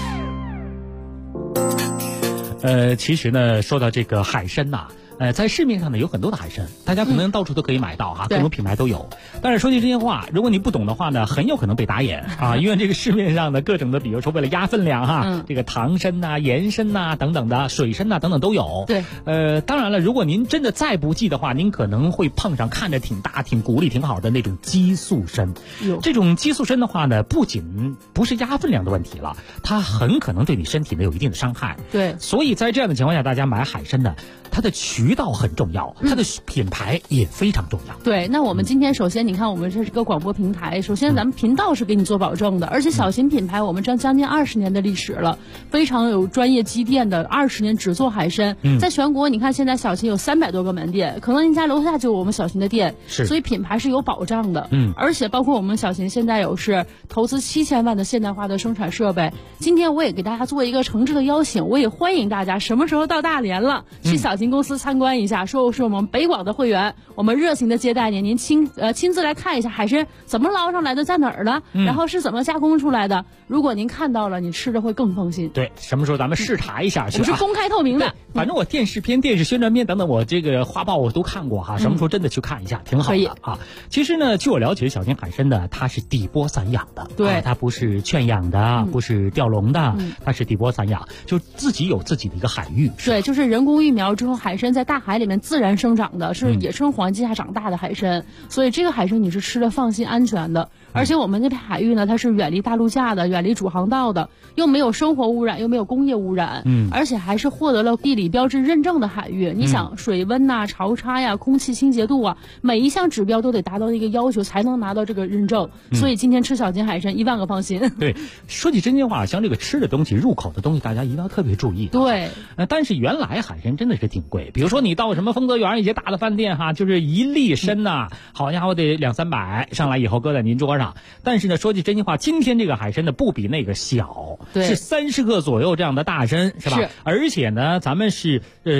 其实呢，说到这个海参呐，在市面上呢有很多的海参，大家可能到处都可以买到哈，各种品牌都有。但是说句真心话，如果你不懂的话呢，很有可能被打眼啊，因为这个市面上的各种的，比如说为了压分量哈，这个糖参呐、盐参呐等等的，水参呐等等都有。 对， 当然了，如果您真的再不济的话，您可能会碰上看着挺大、挺骨力挺好的那种激素参。这种激素参的话呢，不仅不是压分量的问题了，它很可能对你身体呢有一定的伤害。 对， 所以在这样的情况下，大家买海参呢，它的渠道很重要，它的品牌也非常重要。 对，那我们今天首先你看，我们这是个广播平台，首先咱们频道是给你做保证的，而且小秦品牌我们将近20年的历史了，非常有专业积淀的，20年只做海参。在全国你看现在小秦有300多个门店，可能您家楼下就有我们小秦的店，所以品牌是有保障的。而且包括我们小秦现在有是投资7000万的现代化的生产设备。今天我也给大家做一个诚挚的邀请，我也欢迎大家什么时候到大连了，去小秦公司参观一下，说是我们北广的会员，我们热情的接待您，您亲自来看一下海参怎么捞上来的，在哪儿了，然后是怎么加工出来的。如果您看到了，你吃着会更放心。 对，什么时候咱们视察一下去？ 我是公开透明的， 反正我电视片、电视宣传片等等，我这个画报我都看过哈。什么时候真的去看一下，挺好的啊。其实呢，据我了解，小秦海参呢，它是底波散养的， 对， 它不是圈养的，不是钓笼的，它是底波散养，就自己有自己的一个海域。 对，就是人工育苗之后，海参在大海里面自然生长的，是野生环境下长大的海参，所以这个海参你是吃的放心安全的。而且我们这片海域呢，它是远离大陆架的，远离主航道的，又没有生活污染，又没有工业污染，而且还是获得了地理标志认证的海域。你想水温呐、潮差呀、空气清洁度啊，每一项指标都得达到一个要求才能拿到这个认证。所以今天吃小秦海参1万个放心。 对，说起真心话，像这个吃的东西、入口的东西，大家一定要特别注意。 对， 但是原来海参真的是挺贵，比如说你到什么丰泽园一些大的饭店哈，就是1粒参呐，好家伙得200-300，上来以后搁在您桌上。但是呢，说句真心话，今天这个海参呢不比那个小，是30克左右这样的大参，是吧？而且呢，咱们是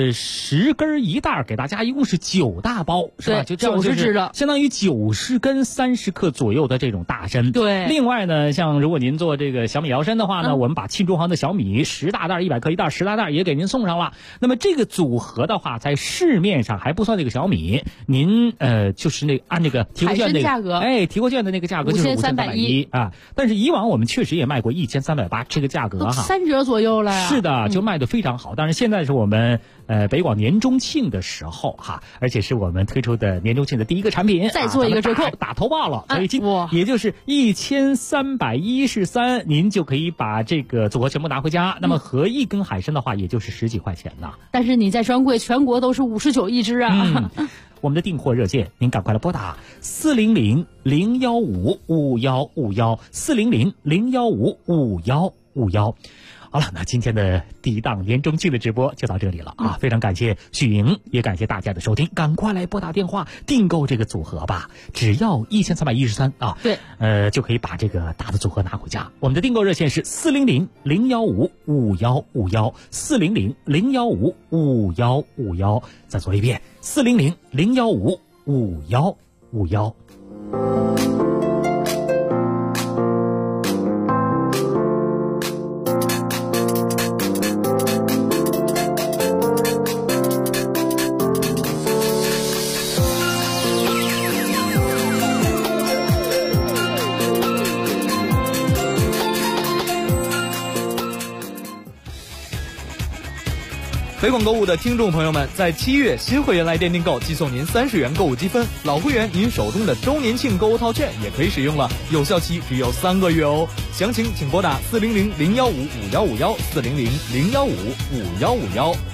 10根一袋，给大家一共是9大包，是吧？就 90只了， 相当于90根30克左右的这种大参。 对。 另外呢，像如果您做这个小米摇参的话呢，我们把庆州行的小米10大袋100克一袋10大袋也给您送上了。那么这个组合的话，在市面上还不算这个小米，您就是按那个提货券那个价格， 提货券的那个价格就是5310啊。但是以往我们确实也卖过1380这个价格哈 ，3折左右了呀。 是的，就卖得非常好。但是现在是我们北广年中庆的时候哈，而且是我们推出的年中庆的第一个产品， 再做一个折扣， 打头报了，所以也就是1313，您就可以把这个组合全部拿回家。那么合一根海参的话，也就是10几块钱呢。 但是你在专柜全国都是59一只啊。 我们的订货热线，您赶快来拨打400-015-5151，400-015-5151。好了，那今天的第一档年终庆的直播就到这里了啊！非常感谢许莹，也感谢大家的收听，赶快来拨打电话订购这个组合吧，只要1313啊！ 对， 就可以把这个大的组合拿回家。我们的订购热线是400-015-5151，400-015-5151。再说一遍，400-015-5151。 北广购物的听众朋友们，在7月新会员来电订购，寄送您30元购物积分；老会员您手中的周年庆购物套券也可以使用了，有效期只有3个月哦。详情请拨打400-015-5151，400-015-5151。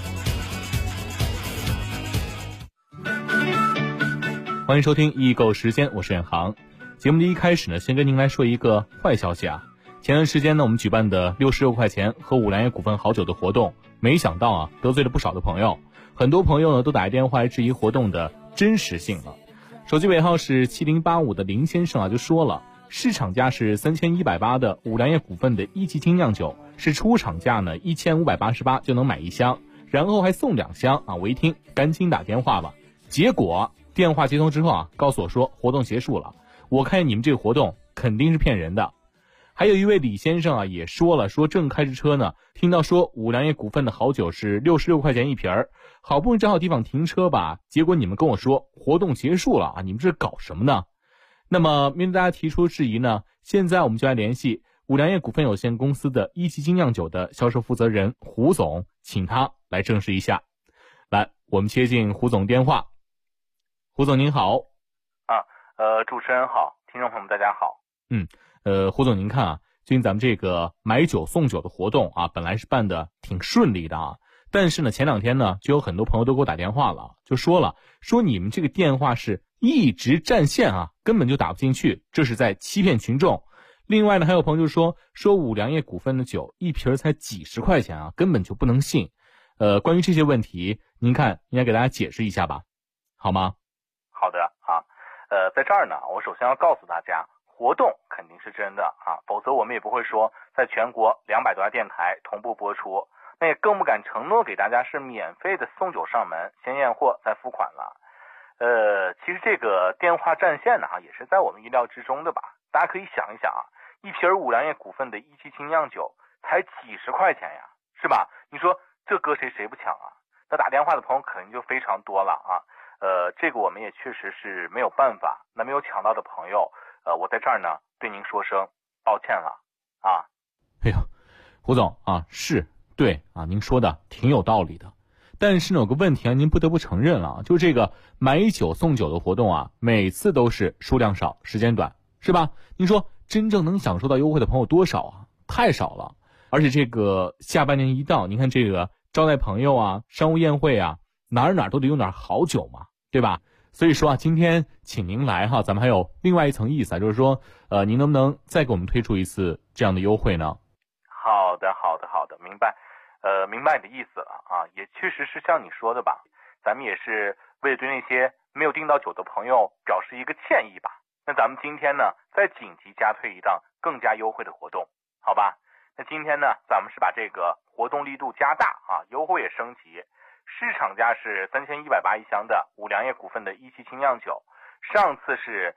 欢迎收听易购时间，我是远航。节目的一开始呢，先跟您来说一个坏消息啊。前段时间呢，我们举办的66块钱喝五粮液股份好酒的活动，没想到啊，得罪了不少的朋友。很多朋友呢都打电话来质疑活动的真实性了。手机尾号是7085的林先生啊就说了，市场价是3180的五粮液股份的一级精酿酒，是出厂价呢1588就能买1箱，然后还送2箱啊！我一听赶紧打电话吧，结果电话接通之后啊，告诉我说活动结束了。我看你们这个活动肯定是骗人的。还有一位李先生啊也说了，说正开着车呢，听到说五粮液股份的好酒是66块钱一瓶儿，好不容易找好地方停车吧，结果你们跟我说活动结束了啊，你们这是搞什么呢？那么面对大家提出质疑呢，现在我们就来联系五粮液股份有限公司的一级精酿酒的销售负责人胡总，请他来证实一下。来，我们接进胡总电话。胡总您好。 主持人好，听众朋友们大家好。 胡总您看啊，最近咱们这个买酒送酒的活动啊，本来是办的挺顺利的啊，但是呢前2天呢就有很多朋友都给我打电话了，就说你们这个电话是一直占线啊，根本就打不进去，这是在欺骗群众。另外呢还有朋友就说五粮液股份的酒一瓶才几十块钱啊，根本就不能信。关于这些问题，您看应该给大家解释一下吧，好吗？ 好的啊，在这儿呢，我首先要告诉大家，活动肯定是真的啊，否则我们也不会说在全国200多家电台同步播出，那也更不敢承诺给大家是免费的送酒上门，先验货再付款了。其实这个电话占线呢也是在我们意料之中的吧。大家可以想一想啊，一瓶五粮液股份的一级精酿酒才几十块钱呀，是吧？你说这搁谁不抢啊？那打电话的朋友肯定就非常多了啊。这个我们也确实是没有办法。那没有抢到的朋友，我在这儿呢对您说声抱歉了啊。 哎呦，胡总啊，是对啊，您说的挺有道理的。但是呢有个问题啊，您不得不承认了，就这个买酒送酒的活动啊，每次都是数量少时间短，是吧？您说真正能享受到优惠的朋友多少啊？太少了。而且这个下半年一到，您看这个招待朋友啊，商务宴会啊，哪儿都得用点好酒嘛，对吧？所以说啊，今天请您来哈，咱们还有另外一层意思啊，就是说您能不能再给我们推出一次这样的优惠呢？ 好的，明白。明白你的意思了啊，也确实是像你说的吧，咱们也是为了对那些没有订到酒的朋友表示一个歉意吧。那咱们今天呢，再紧急加推一档更加优惠的活动，好吧？那今天呢，咱们是把这个活动力度加大啊，优惠也升级。市场价是3180一箱的五粮液股份的一级精酿酒，上次是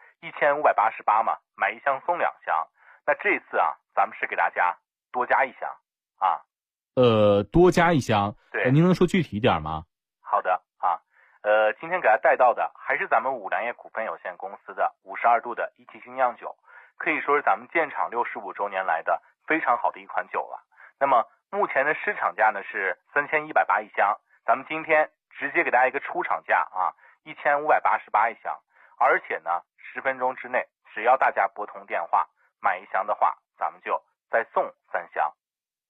1588嘛，买1箱送2箱。那这次啊，咱们是给大家多加1箱啊。 多加1箱， 对， 您能说具体一点吗？ 好的啊，今天给大家带到的还是咱们五粮液股份有限公司的52度的一级精酿酒，可以说是咱们建厂65周年来的非常好的一款酒了。那么目前的市场价呢是3180一箱，咱们今天直接给大家一个出厂价啊，1588一箱，而且呢10分钟之内，只要大家拨通电话买1箱的话，咱们就再送3箱。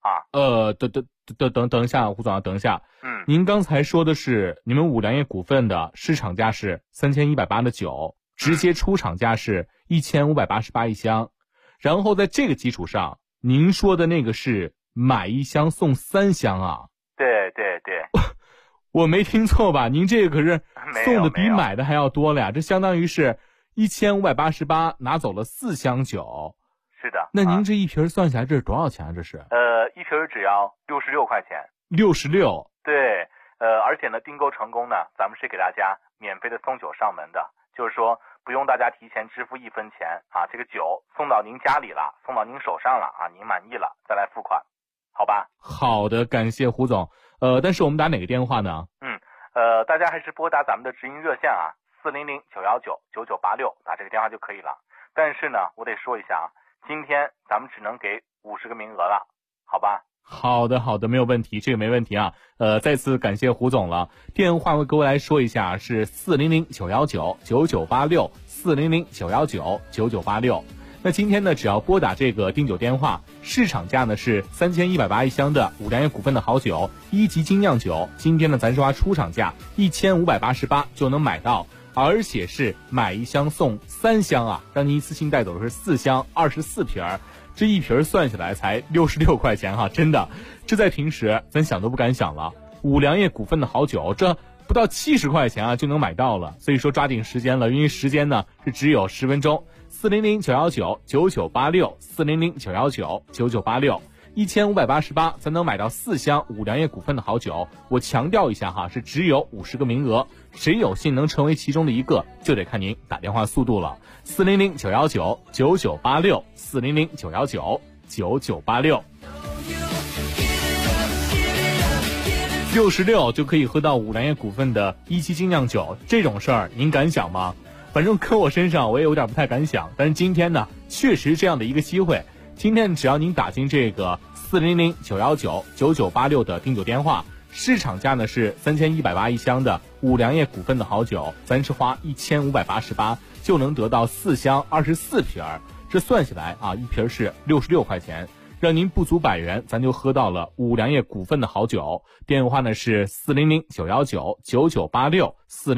啊。 等一下，胡总，等一下。您刚才说的是你们五粮液股份的市场价是3189，直接出厂价是1588一箱，然后在这个基础上，您说的那个是买一箱送3箱啊？ 对， 我没听错吧？您这个可是送的比买的还要多了呀，这相当于是1588拿走了4箱酒。 是的。 那您这一瓶算下来这是多少钱啊？这是？ 一瓶只要66块钱。 66。 对，而且呢，订购成功呢，咱们是给大家免费的送酒上门的，就是说不用大家提前支付1分钱啊，这个酒送到您家里了，送到您手上了啊，您满意了再来付款，好吧？ 好的，感谢胡总。但是我们打哪个电话呢？ 大家还是拨打咱们的直营热线啊，400-919-9986，打这个电话就可以了。但是呢，我得说一下啊，今天咱们只能给50个名额了，好吧？ 好的，没有问题，这个没问题啊。再次感谢胡总了。电话我各位来说一下，是400-919-9986 400-919-9986。那今天呢，只要拨打这个订酒电话，市场价呢是3180一箱的五粮液股份的好酒1级精酿酒，今天呢咱说出厂价1588就能买到，而且是买一箱送3箱啊，让您一次性带走的是4箱24瓶，这一瓶算下来才66块钱哈，真的，这在平时咱想都不敢想了。五粮液股份的好酒，这不到70块钱啊就能买到了，所以说抓紧时间了，因为时间呢是只有10分钟。400-919-9986 400-919-9986 1588才能买到4箱五粮液股份的好酒。我强调一下哈，是只有50个名额，谁有幸能成为其中的一个，就得看您打电话速度了。400-919-9986 400-919-9986 66就可以喝到五粮液股份的1级精酿酒，这种事儿您敢想吗？反正搁我身上我也有点不太敢想，但是今天呢确实这样的一个机会。今天只要您打进这个400-919-9986的订酒电话，市场价呢是3180一箱的五粮液股份的好酒，咱是花1588就能得到4箱24瓶，这算下来啊，一瓶是66块钱，让您不足100元，咱就喝到了五粮液股份的好酒。电话呢是400-919-9986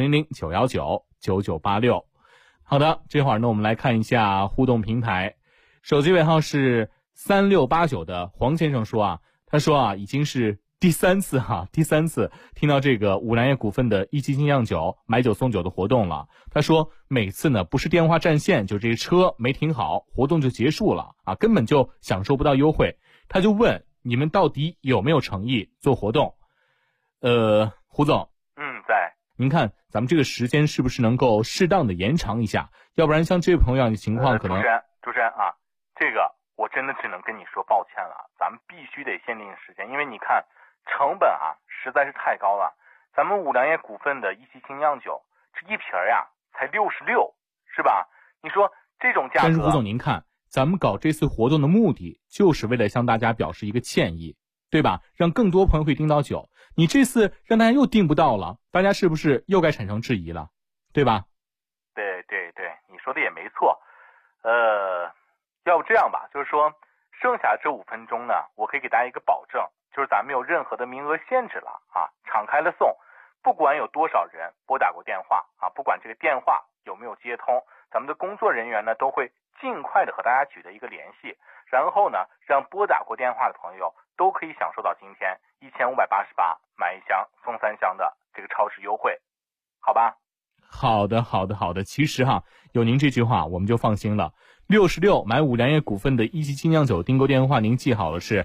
400-919-9986。好的，这会儿呢我们来看一下互动平台，手机尾号是3689的黄先生说啊，他说啊，已经是第三次听到这个五粮液股份的1级精酿酒买酒送酒的活动了。他说每次呢不是电话占线，就这个车没停好，活动就结束了啊，根本就享受不到优惠。他就问你们到底有没有诚意做活动？胡总， 在。 您看咱们这个时间是不是能够适当的延长一下？要不然像这位朋友的情况可能。 主持人啊，这个我真的只能跟你说抱歉了，咱们必须得限定时间，因为你看成本啊实在是太高了。咱们五粮液股份的1级精酿酒，这一瓶呀才66，是吧？你说这种价格。 但是胡总您看，咱们搞这次活动的目的就是为了向大家表示一个歉意，对吧？让更多朋友会订到酒。你这次让大家又订不到了，大家是不是又该产生质疑了，对吧？ 对，你说的也没错。要不这样吧，就是说剩下这5分钟呢，我可以给大家一个保证，就是咱们没有任何的名额限制了啊，敞开了送，不管有多少人拨打过电话啊，不管这个电话有没有接通，咱们的工作人员呢都会尽快的和大家取得一个联系，然后呢让拨打过电话的朋友都可以享受到今天1588买1箱送3箱的这个超市优惠，好吧？ 好的。其实哈，有您这句话我们就放心了。66买五粮液股份的1级精酿酒订购电话您记好了，是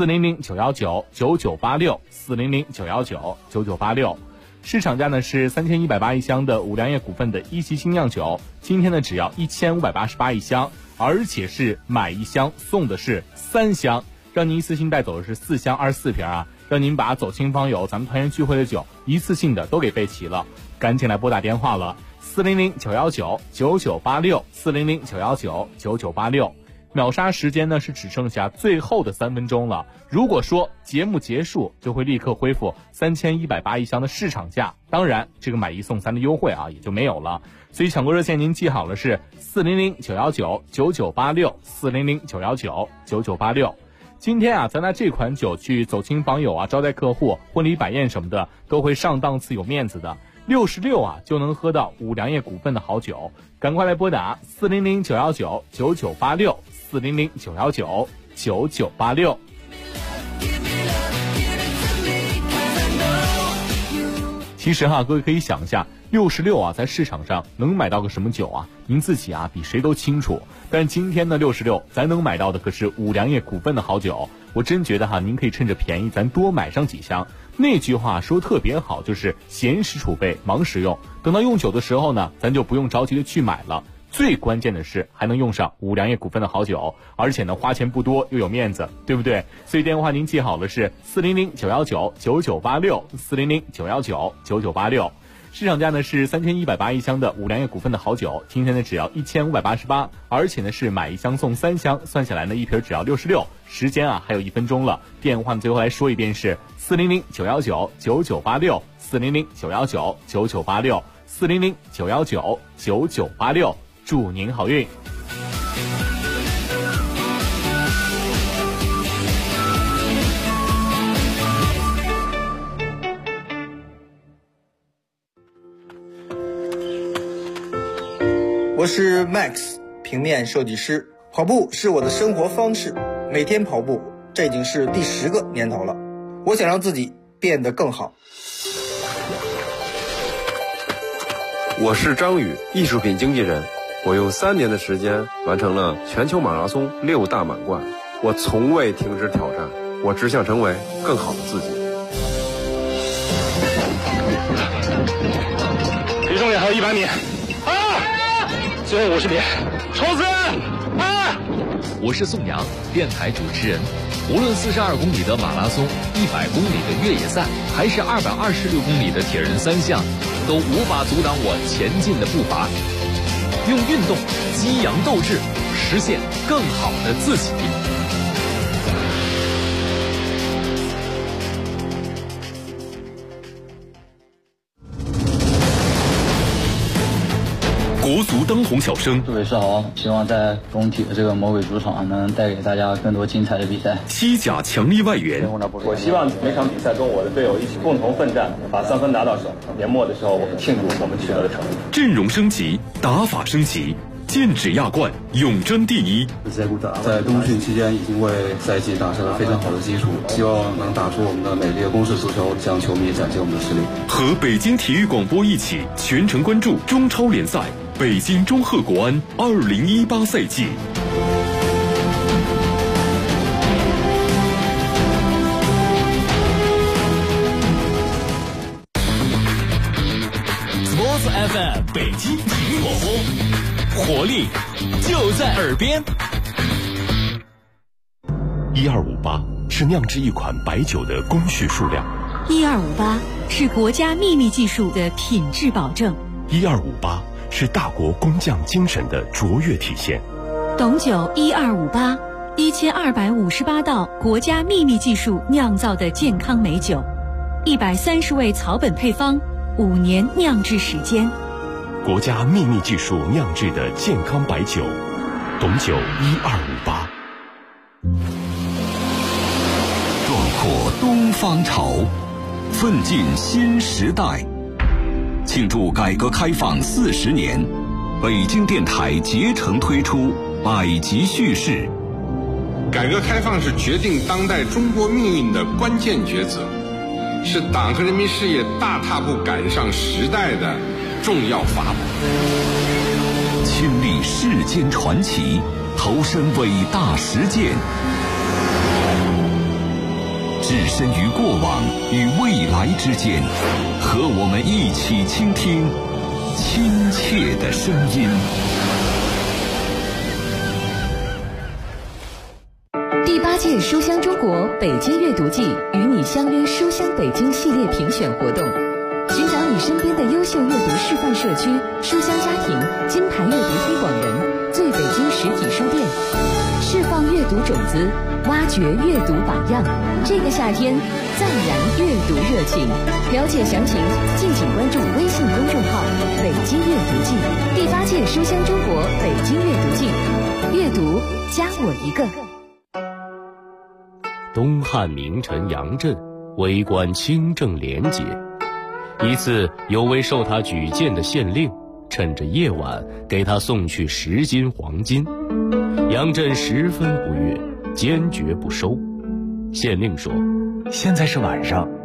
400-919-9986 400-919-9986。市场价呢是3180一箱的五粮液股份的1级精酿酒，今天呢只要1588一箱，而且是买1箱送的是3箱，让您一次性带走的是4箱24瓶啊，让您把走亲访友咱们团圆聚会的酒一次性的都给备齐了。赶紧来拨打电话了，400-919-9986 400-919-9986。秒杀时间呢是只剩下最后的3分钟了，如果说节目结束就会立刻恢复3180一箱的市场价，当然这个买1送3的优惠啊也就没有了。所以抢购热线您记好了，是400-919-9986 400-919-9986。 今天啊，咱拿这款酒去走亲访友啊，招待客户、婚礼摆宴什么的，都会上档次有面子的。66啊，就能喝到五粮液股份的好酒，赶快来拨打400-919-9986，400-919-9986。其实哈，各位可以想一下，66啊，在市场上能买到个什么酒啊？您自己啊，比谁都清楚。但今天的66，咱能买到的可是五粮液股份的好酒。我真觉得哈，您可以趁着便宜，咱多买上几箱。那句话说特别好，就是闲时储备，忙时用。等到用酒的时候呢，咱就不用着急的去买了。最关键的是还能用上五粮液股份的好酒，而且呢花钱不多又有面子，对不对？所以电话您记好了是400-919-9986，400-919-9986。市场价呢是3180一箱的五粮液股份的好酒，今天呢只要1588，而且呢是买一箱送3箱，算下来呢一瓶只要66。时间啊还有1分钟了，电话呢最后来说一遍是400-919-9986，400-919-9986，400-919-9986，祝您好运。 我是 Max， 平面设计师。跑步是我的生活方式，每天跑步，这已经是第10个年头了。我想让自己变得更好。 我是张宇，艺术品经纪人。我用3年的时间完成了全球马拉松6大满贯。我从未停止挑战，我只想成为更好的自己。 离终点还有100米。最后50米，冲刺！ 我是宋阳，电台主持人。无论42公里的马拉松、100公里的越野赛，还是226公里的铁人3项，都无法阻挡我前进的步伐。用运动激扬斗志，实现更好的自己。 国足当红小生， 各位是好，希望在中体的这个魔鬼主场能带给大家更多精彩的比赛。 西甲强力外援， 我希望每场比赛跟我的队友一起共同奋战，把3分拿到手。年末的时候，我们庆祝我们取得的成绩。 阵容升级，打法升级，剑指亚冠，永争第一。 在冬训期间已经为赛季打下了非常好的基础，希望能打出我们的美丽的攻势足球，向球迷展现我们的实力。 和北京体育广播一起全程关注中超联赛。北京中赫国安2018赛季。 Sports FM 北京体育广播，活力就在耳边。 1258是酿制一款白酒的工序数量 ，1258是国家秘密技术的品质保证 ，1258是大国工匠精神的卓越体现。 董酒1258，1258道国家秘密技术酿造的健康美酒，130味草本配方，5年酿制时间。 国家秘密技术酿制的健康白酒，董酒1258。 壮阔东方潮，奋进新时代。庆祝改革开放40年，北京电台竭诚推出百集叙事。 改革开放是决定当代中国命运的关键抉择，是党和人民事业大踏步赶上时代的重要法宝。 亲历世间传奇，投身伟大实践，置身于过往与未来之间，和我们一起倾听亲切的声音。 第8届书香中国北京阅读季与你相约书香北京系列评选活动，寻找你身边的优秀阅读示范社区、书香家庭、金牌阅读推广人、最北京实体书店，释放阅读种子，挖掘阅读榜样。这个夏天暂燃阅读热情，了解详情敬请关注微信公众号北京阅读季。第8届书香中国北京阅读季，阅读加我一个。 东汉名臣杨震为官清正廉洁。一次，有位受他举荐的县令趁着夜晚给他送去10斤黄金，杨震十分不悦，坚决不收。县令说：“ 现在是晚上，